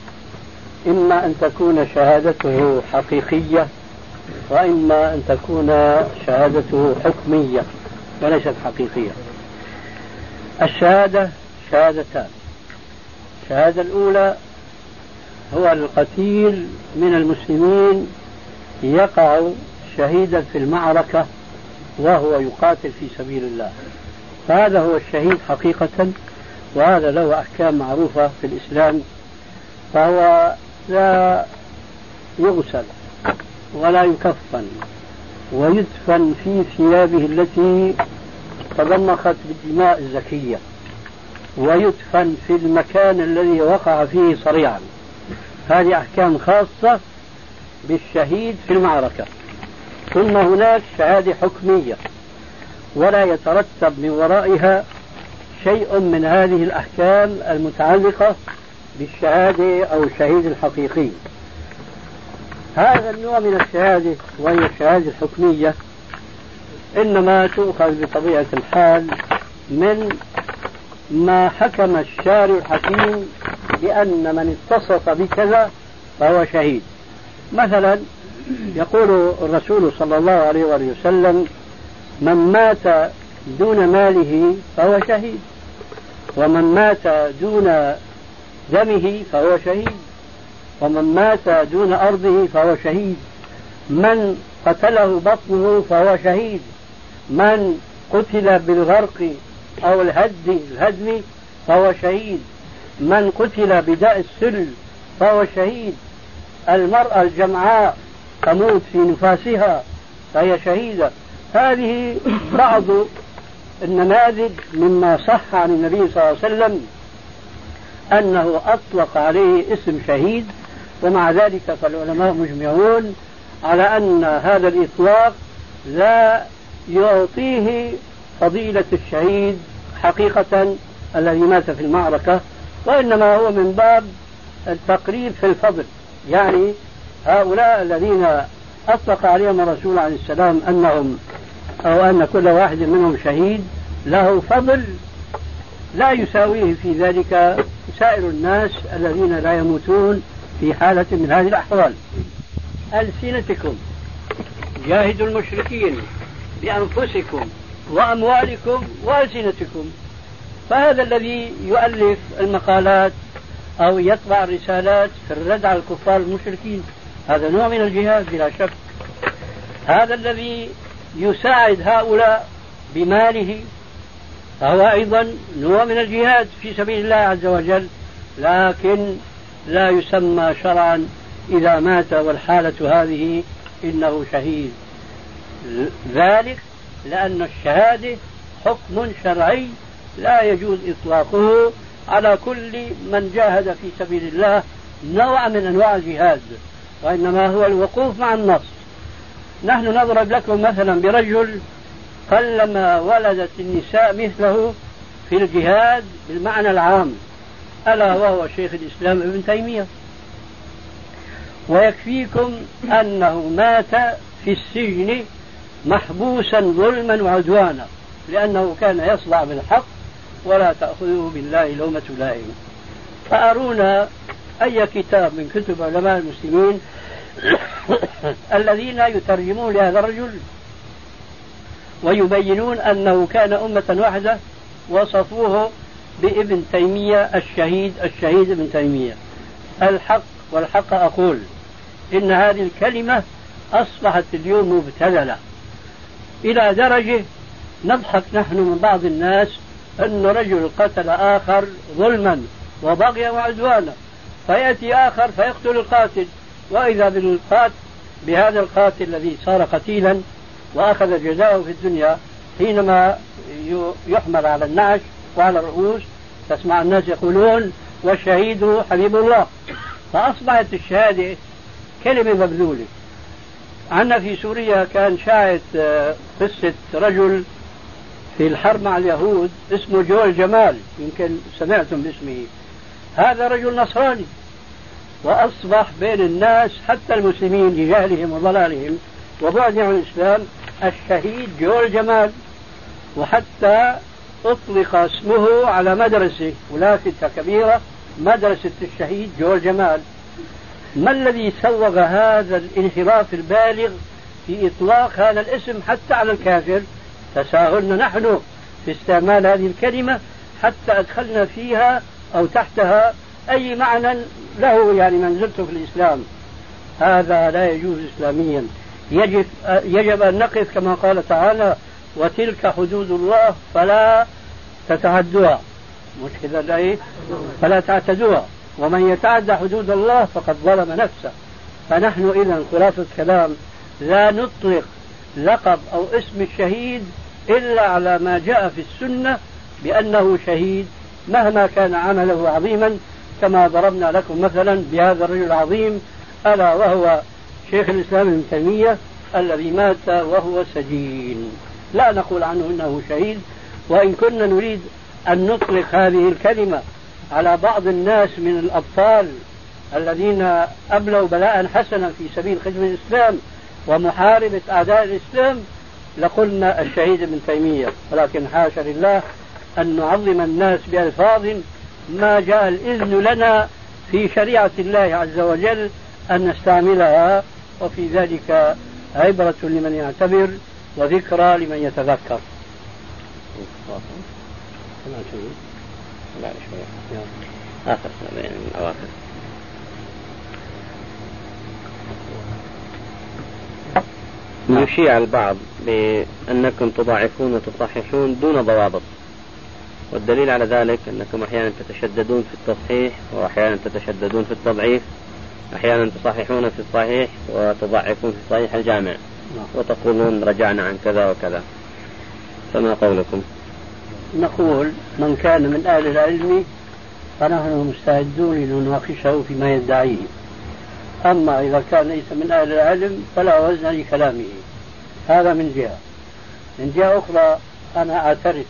إما أن تكون شهادته حقيقية، وإما أن تكون شهادته حكمية وليست حقيقية. الشهادة شهادتان: الشهادة الأولى هو القتيل من المسلمين يقع شهيدا في المعركة وهو يقاتل في سبيل الله، فهذا هو الشهيد حقيقة، وهذا له أحكام معروفة في الإسلام، فهو لا يغسل ولا يكفن ويدفن في ثيابه التي تضمخت بالدماء الزكية، ويدفن في المكان الذي وقع فيه صريعا. هذه أحكام خاصة بالشهيد في المعركة. ثم هناك شهادة حكمية ولا يترتب من ورائها شيء من هذه الأحكام المتعلقة بالشهادة أو الشهيد الحقيقي. هذا النوع من الشهادة وهي الشهادة الحكمية إنما تؤخذ بطبيعة الحال من ما حكم الشارع الحكيم بأن من اتصف بكذا فهو شهيد. مثلا يقول الرسول صلى الله عليه وسلم: من مات دون ماله فهو شهيد، ومن مات دون دمه فهو شهيد، ومن مات دون أرضه فهو شهيد، من قتله بطنه فهو شهيد، من قتل بالغرق أو الهدم فهو شهيد، من قتل بداء السل فهو شهيد، المرأة الجمعاء تموت في نفاسها فهي شهيدة. هذه بعض النماذج مما صح عن النبي صلى الله عليه وسلم أنه أطلق عليه اسم شهيد، ومع ذلك فالعلماء مجمعون على أن هذا الإطلاق لا يعطيه فضيلة الشهيد حقيقة الذي مات في المعركة، وإنما هو من باب التقريب في الفضل. يعني هؤلاء الذين أطلق عليهم الرسول عليه السلام أنهم أو أن كل واحد منهم شهيد له فضل لا يساويه في ذلك سائر الناس الذين لا يموتون في حالة من هذه الأحوال. ألسنتكم جاهدوا المشركين بأنفسكم وأموالكم وألسنتكم. فهذا الذي يؤلف المقالات أو يطبع الرسالات في الرد على الكفار المشركين هذا نوع من الجهاد بلا شك. هذا الذي يساعد هؤلاء بماله فهو أيضا نوع من الجهاد في سبيل الله عز وجل، لكن لا يسمى شرعا إذا مات والحالة هذه إنه شهيد. ذلك لأن الشهادة حكم شرعي لا يجوز إطلاقه على كل من جاهد في سبيل الله نوع من أنواع الجهاد، وإنما هو الوقوف مع النص. نحن نضرب لكم مثلا برجل قلما ولدت النساء مثله في الجهاد بالمعنى العام، ألا وهو شيخ الإسلام ابن تيمية. ويكفيكم أنه مات في السجن محبوسا ظلما وعدوانا لأنه كان يصدع بالحق ولا تأخذه بالله لومة لائم. فأرونا أي كتاب من كتب علماء المسلمين الذين يترجمون لهذا الرجل ويبينون أنه كان أمة واحدة وصفوه بابن تيمية الشهيد ابن تيمية. الحق والحق أقول إن هذه الكلمة أصبحت اليوم مبتذلة إلى درجة نضحك نحن من بعض الناس أن رجل قتل آخر ظلما وبغيا وعدوانا، فيأتي آخر فيقتل القاتل، وإذا بهذا القاتل الذي صار قتيلا وأخذ جزاءه في الدنيا حينما يحمل على النعش وعلى الرؤوس تسمع الناس يقولون والشهيد حبيب الله، فأصبحت الشهادة كلمة مبذولة. عندنا في سوريا كان شاهد قصة رجل في الحرب مع اليهود اسمه جول جمال، يمكن سمعتم باسمه. هذا رجل نصراني، وأصبح بين الناس حتى المسلمين لجهلهم وضلالهم وبعدهم عن الإسلام الشهيد جول جمال، وحتى أطلق اسمه على مدرسة ولافتة كبيرة، مدرسة الشهيد جول جمال. ما الذي سوغ هذا الانحراف البالغ في إطلاق هذا الاسم حتى على الكافر؟ تساهلنا نحن في استعمال هذه الكلمة حتى أدخلنا فيها أو تحتها أي معنى له يعني منزلته في الإسلام. هذا لا يجوز إسلاميا. يجب أن نقف كما قال تعالى: وتلك حدود الله فلا تتعدوها، مش كذا إيه؟ فلا تعتدوها، ومن يتعدى حدود الله فقد ظلم نفسه. فنحن إذن خلاصة كلام لا نطلق لقب أو اسم الشهيد إلا على ما جاء في السنة بأنه شهيد مهما كان عمله عظيما، كما ضربنا لكم مثلا بهذا الرجل العظيم ألا وهو شيخ الإسلام ابن تيمية الذي مات وهو سجين. لا نقول عنه إنه شهيد، وإن كنا نريد أن نطلق هذه الكلمة على بعض الناس من الأبطال الذين أبلوا بلاء حسنا في سبيل خدمة الإسلام ومحاربة أعداء الإسلام لقلنا الشهيد ابن تيمية، ولكن حاشا لله أن نعظم الناس بألفاظ ما جاء الإذن لنا في شريعة الله عز وجل أن نستعملها، وفي ذلك عبرة لمن يعتبر وذكرى لمن يتذكر. آخر من الأواخر. يشيع البعض بأنكم تضاعفون وتصححون دون ضوابط، والدليل على ذلك أنكم أحيانا تتشددون في التصحيح وأحيانا تتشددون في التضعيف، أحيانا تصححون في الصحيح وتضعفون في الصحيح الجامع، وتقولون رجعنا عن كذا وكذا. فما قولكم؟ نقول من كان من أهل العلم فنحن مستعدون لنناقشه فيما يدعيه، أما إذا كان ليس من أهل العلم فلا وزن لكلامه. هذا من جهة. من جهة أخرى أنا أعترف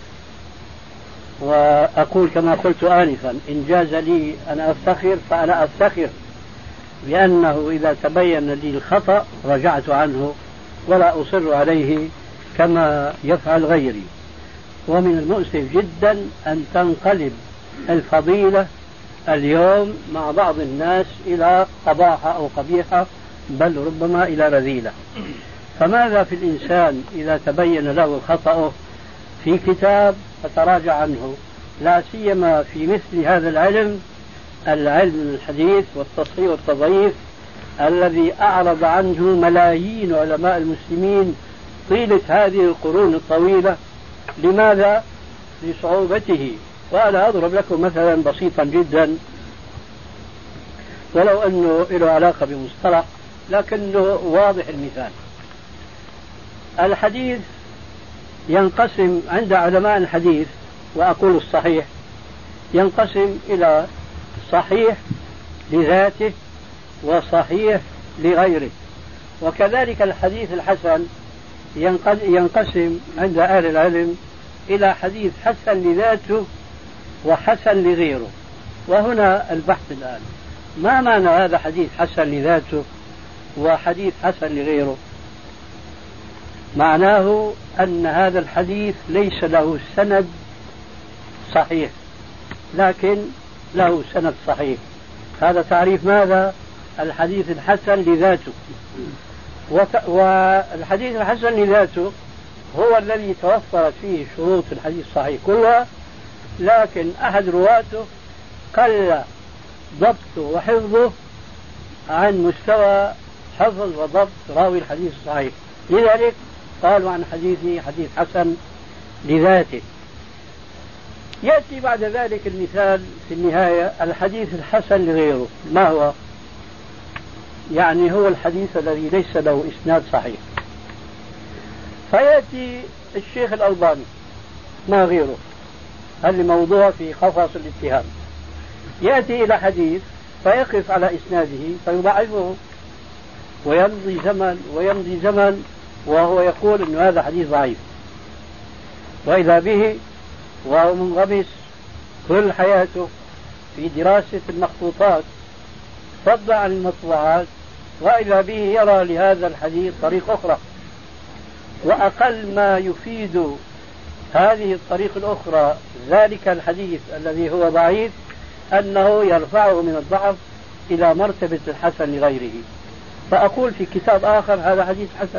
وأقول كما قلت آنفا: إن جاز لي أن أفتخر فأنا أفتخر لأنه إذا تبين لي الخطأ رجعت عنه ولا أصر عليه كما يفعل غيري. ومن المؤسف جدا أن تنقلب الفضيلة اليوم مع بعض الناس إلى قباحة أو قبيحة، بل ربما إلى رذيلة. فماذا في الإنسان إذا تبين له خطأه في كتاب فتراجع عنه، لا سيما في مثل هذا العلم، العلم الحديث والتصحيح والتضعيف الذي أعرض عنه ملايين علماء المسلمين طيلة هذه القرون الطويلة. لماذا؟ لصعوبته. وأنا أضرب لكم مثلا بسيطا جدا ولو أنه له علاقة بمصطلح لكنه واضح المثال. الحديث ينقسم عند علماء الحديث، وأقول الصحيح، ينقسم إلى صحيح لذاته وصحيح لغيره. وكذلك الحديث الحسن ينقسم عند أهل العلم إلى حديث حسن لذاته وحسن لغيره. وهنا البحث الآن: ما معنى هذا حديث حسن لذاته وحديث حسن لغيره؟ معناه أن هذا الحديث ليس له سند صحيح لكن له سند صحيح. هذا تعريف ماذا؟ الحديث الحسن لذاته. والحديث الحسن لذاته هو الذي توفرت فيه شروط الحديث الصحيح كلها، لكن أحد رواته قل ضبطه وحفظه عن مستوى حفظ وضبط راوي الحديث الصحيح، لذلك قالوا عن حديثه حديث حسن لذاته. يأتي بعد ذلك المثال في النهاية: الحديث الحسن لغيره. ما هو؟ يعني هو الحديث الذي ليس له إسناد صحيح. فيأتي الشيخ الألباني ما غيره، هل موضوع في قفص الاتهام، يأتي إلى حديث فيقف على إسناده فيضعفه، ويمضي زمن وهو يقول أن هذا حديث ضعيف، وإذا به وهو منغمس كل حياته في دراسة المخطوطات فضلا عن المطبوعات، وإذا به يرى لهذا الحديث طريق أخرى، وأقل ما يفيد هذه الطريق الأخرى ذلك الحديث الذي هو ضعيف أنه يرفعه من الضعف إلى مرتبة الحسن لغيره. فأقول في كتاب آخر هذا حديث حسن،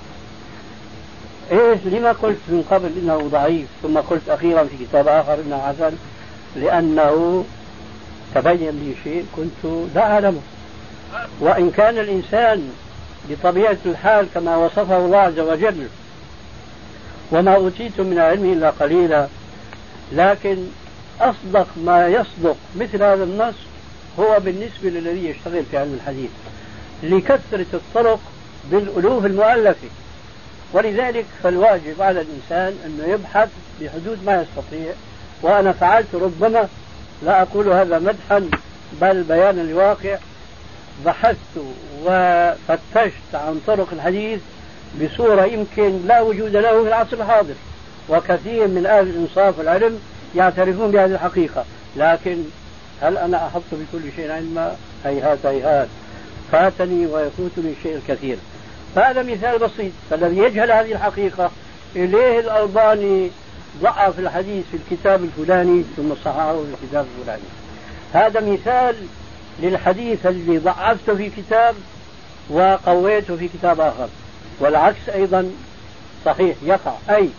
لما قلت من قبل إنه ضعيف ثم قلت أخيرا في كتاب آخر إنه حسن؟ لأنه تبين لي شيء كنت لا أعلمه. وإن كان الإنسان بطبيعة الحال كما وصفه الله عز وجل وما أوتيتم من العلم إلا قليلا، لكن أصدق ما يصدق مثل هذا النص هو بالنسبة للذي يشتغل في علم الحديث لكثرة الطرق بالألوف المؤلفة. ولذلك فالواجب على الإنسان أنه يبحث بحدود ما يستطيع، وأنا فعلت ربما لا أقول هذا مدحا بل بيانا لواقع، بحثت وفتشت عن طرق الحديث بصورة يمكن لا وجود له في العصر الحاضر، وكثير من أهل الإنصاف والعلم يعترفون بهذه الحقيقة. لكن هل أنا أحط بكل شيء علما؟ هيهات فاتني ويفوتني الشيء الكثير. فهذا مثال بسيط. فالذي يجهل هذه الحقيقة إليه الألباني ضعف الحديث في الكتاب الفلاني ثم صححه في الكتاب الفلاني، هذا مثال للحديث الذي ضعفته في كتاب وقويته في كتاب آخر، والعكس أيضا صحيح يقع. أي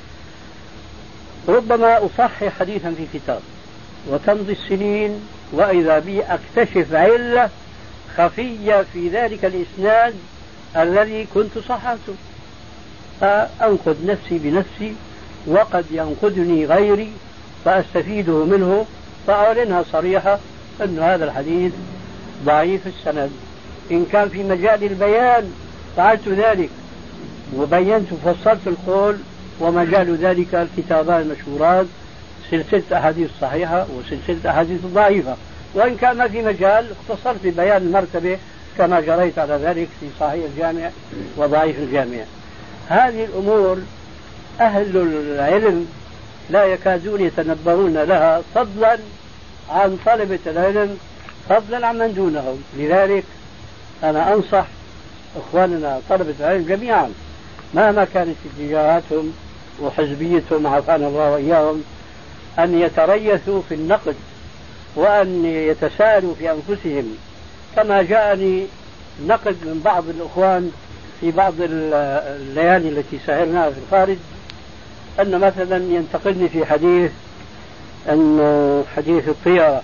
ربما أصحح حديثا في كتاب وتمضي السنين وإذا بي أكتشف علة خفية في ذلك الإسناد الذي كنت صححته، فأنقذ نفسي بنفسي وقد ينقذني غيري فأستفيده منه، فأعلنها صريحة أن هذا الحديث ضعيف السند. إن كان في مجال البيان فعلت ذلك وبينت وفصلت القول، ومجال ذلك الكتابان المشهورات سلسلة أحاديث صحيحة وسلسلة أحاديث ضعيفة. وإن كان ما في مجال اختصرت ببيان المرتبة كما جريت على ذلك في صحيح الجامع وضعيف الجامع. هذه الأمور أهل العلم لا يكادون يتنبهون لها، فضلا عن طلبة العلم، فضلا عن من دونهم. لذلك أنا أنصح إخواننا طلبة العلم جميعا مهما كانت اتجاهاتهم وحزبيتهم عافانا الله وإياهم أن يتريثوا في النقد وأن يتساءلوا في أنفسهم. كما جاءني نقد من بعض الإخوان في بعض الليالي التي سهرناها في الخارج أن مثلا ينتقدني في حديث أن حديث الطيرة،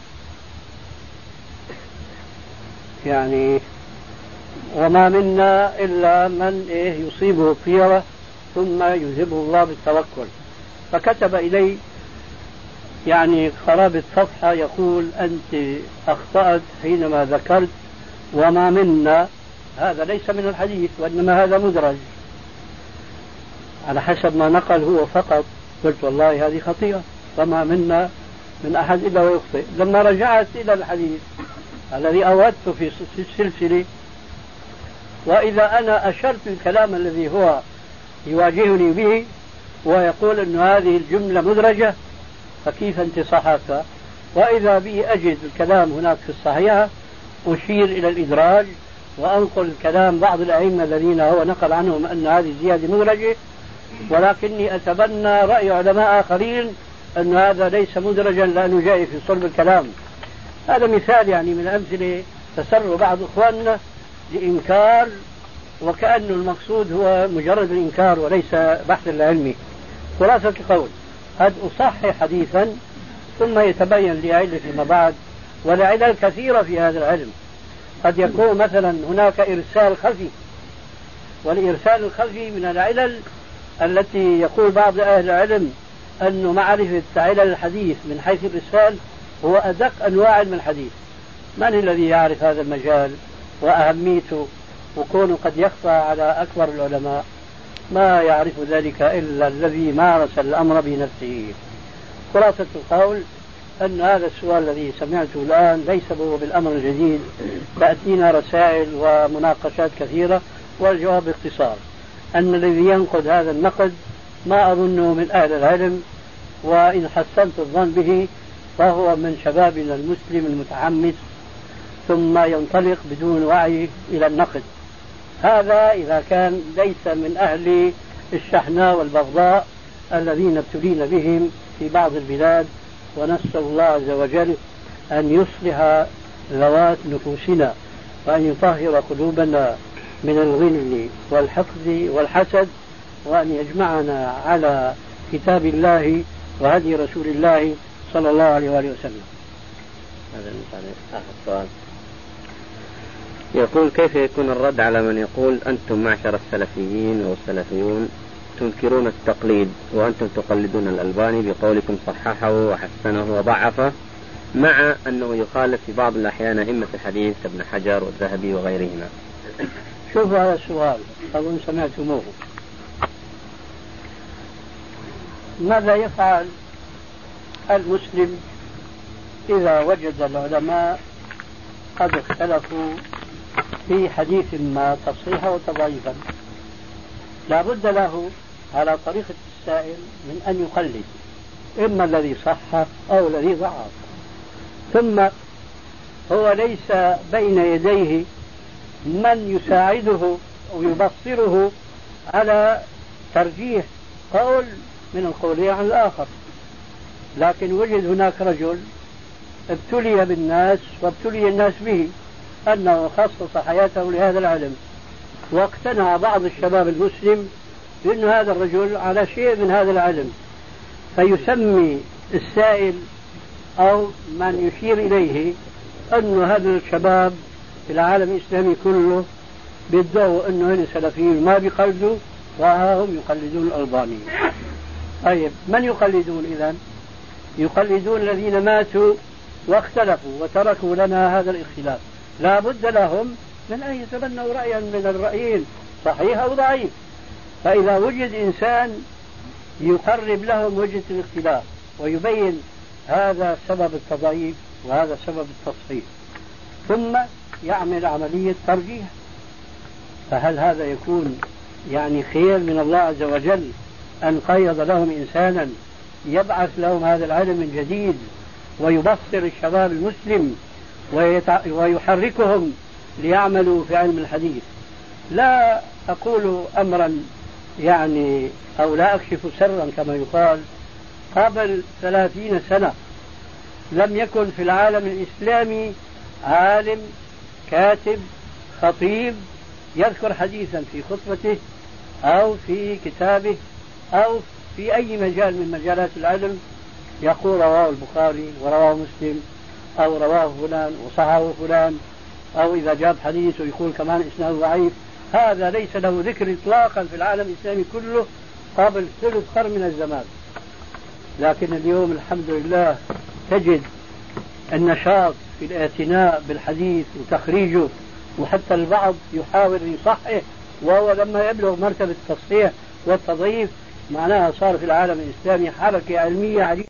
يعني وما منا إلا من يصيبه الطيرة ثم يذهبه الله بالتوكل، فكتب إلي يعني قرابة صفحة يقول أنت أخطأت حينما ذكرت وما منا، هذا ليس من الحديث وإنما هذا مدرج على حسب ما نقل هو فقط. قلت والله هذه خطيئة، وما منا من أحد إلا ويخطئ. لما رجعت إلى الحديث الذي أوردته في السلسلة وإذا أنا أشرت الكلام الذي هو يواجهني به ويقول أن هذه الجملة مدرجة فكيف أنت صححتها؟ وإذا بي أجد الكلام هناك في الصحيحة أشير إلى الإدراج وأنقل كلام بعض الأئمة الذين هو نقل عنهم أن هذه الزيادة مدرجة، ولكني أتبنى رأي علماء آخرين أن هذا ليس مدرجا لأنه جاي في صلب الكلام. هذا مثال يعني من أمثلة تسر بعض إخواننا لإنكار، وكأن المقصود هو مجرد الإنكار وليس بحث العلمي. خلاصة القول قد أصحح حديثا ثم يتبين لي علة فيما بعد، والعلل كثيرة في هذا العلم. قد يكون مثلا هناك إرسال خفي، والإرسال الخفي من العلل التي يقول بعض أهل العلم أنه معرفة علل الحديث من حيث الإرسال هو أدق أنواع علم الحديث. من الذي يعرف هذا المجال وأهميته وكونه قد يخفى على أكبر العلماء؟ ما يعرف ذلك إلا الذي مارس الأمر بنفسه. خلاصة القول أن هذا السؤال الذي سمعته الآن ليس هو بالأمر الجديد، تأتينا رسائل ومناقشات كثيرة، والجواب باختصار أن الذي ينقد هذا النقد ما أظنه من أهل العلم، وإن حسنت الظن به فهو من شبابنا المسلم المتحمس ثم ينطلق بدون وعي إلى النقد. هذا إذا كان ليس من أهل الشحناء والبغضاء الذين ابتلينا بهم في بعض البلاد، ونسأل الله عز وجل أن يصلح ذوات نفوسنا وأن يطهر قلوبنا من الغل والحقد والحسد، وأن يجمعنا على كتاب الله وهدي رسول الله صلى الله عليه وآله وسلم. هذا آخر سؤال. يقول: كيف يكون الرد على من يقول أنتم معشر السلفيين والسلفيون تنكرون التقليد وأنتم تقلدون الألباني بقولكم صححه وحسنه وضعفه، مع أنه يخالف في بعض الأحيان أئمة الحديث ابن حجر والذهبي وغيرهما؟ شوفوا هذا السؤال أظن سمعتموه. ماذا يفعل المسلم إذا وجد العلماء قد اختلفوا في حديث ما تصحيحا وتضعيفا؟ لا بد له على طريقة السائل من أن يقلد إما الذي صح أو الذي ضعف، ثم هو ليس بين يديه من يساعده أو يبصره على ترجيح قول من القولين عن الآخر، لكن وجد هناك رجل ابتلي بالناس وابتلي الناس به أنه خصص حياته لهذا العلم، واقتنع بعض الشباب المسلم بأن هذا الرجل على شيء من هذا العلم، فيسمي السائل أو من يشير إليه أن هذا الشباب في العالم الإسلامي كله بيدعوا أنه هن سلفيين ما بيقلدوا، وهم يقلدون الألباني. طيب من يقلدون إذن؟ يقلدون الذين ماتوا واختلفوا وتركوا لنا هذا الاختلاف. لا بد لهم من أن يتبنوا رأيا من الرأيين صحيح أو ضعيف، فإذا وجد إنسان يقرب لهم وجهة الاختلاف ويبين هذا سبب التضعيف وهذا سبب التصحيح، ثم يعمل عملية ترجيح، فهل هذا يكون يعني خير من الله عز وجل أن قيض لهم إنسانا يبعث لهم هذا العلم من جديد ويبصر الشباب المسلم ويحركهم ليعملوا في علم الحديث؟ لا أقول أمرا يعني أو لا أكشف سرا كما يقال، قبل 30 سنة لم يكن في العالم الإسلامي عالم كاتب خطيب يذكر حديثا في خطبته أو في كتابه أو في أي مجال من مجالات العلم يقول رواه البخاري ورواه مسلم أو رواه فلان وصححه فلان، أو إذا جاب حديث ويقول كمان إسناده ضعيف. هذا ليس له ذكر إطلاقا في العالم الإسلامي كله قبل ثلث قرن من الزمان. لكن اليوم الحمد لله تجد النشاط في الاعتناء بالحديث وتخريجه، وحتى البعض يحاول يصحح، وهو لما يبلغ مرتبة التصحيح والتضعيف معناها صار في العالم الإسلامي حركة علمية عديدة.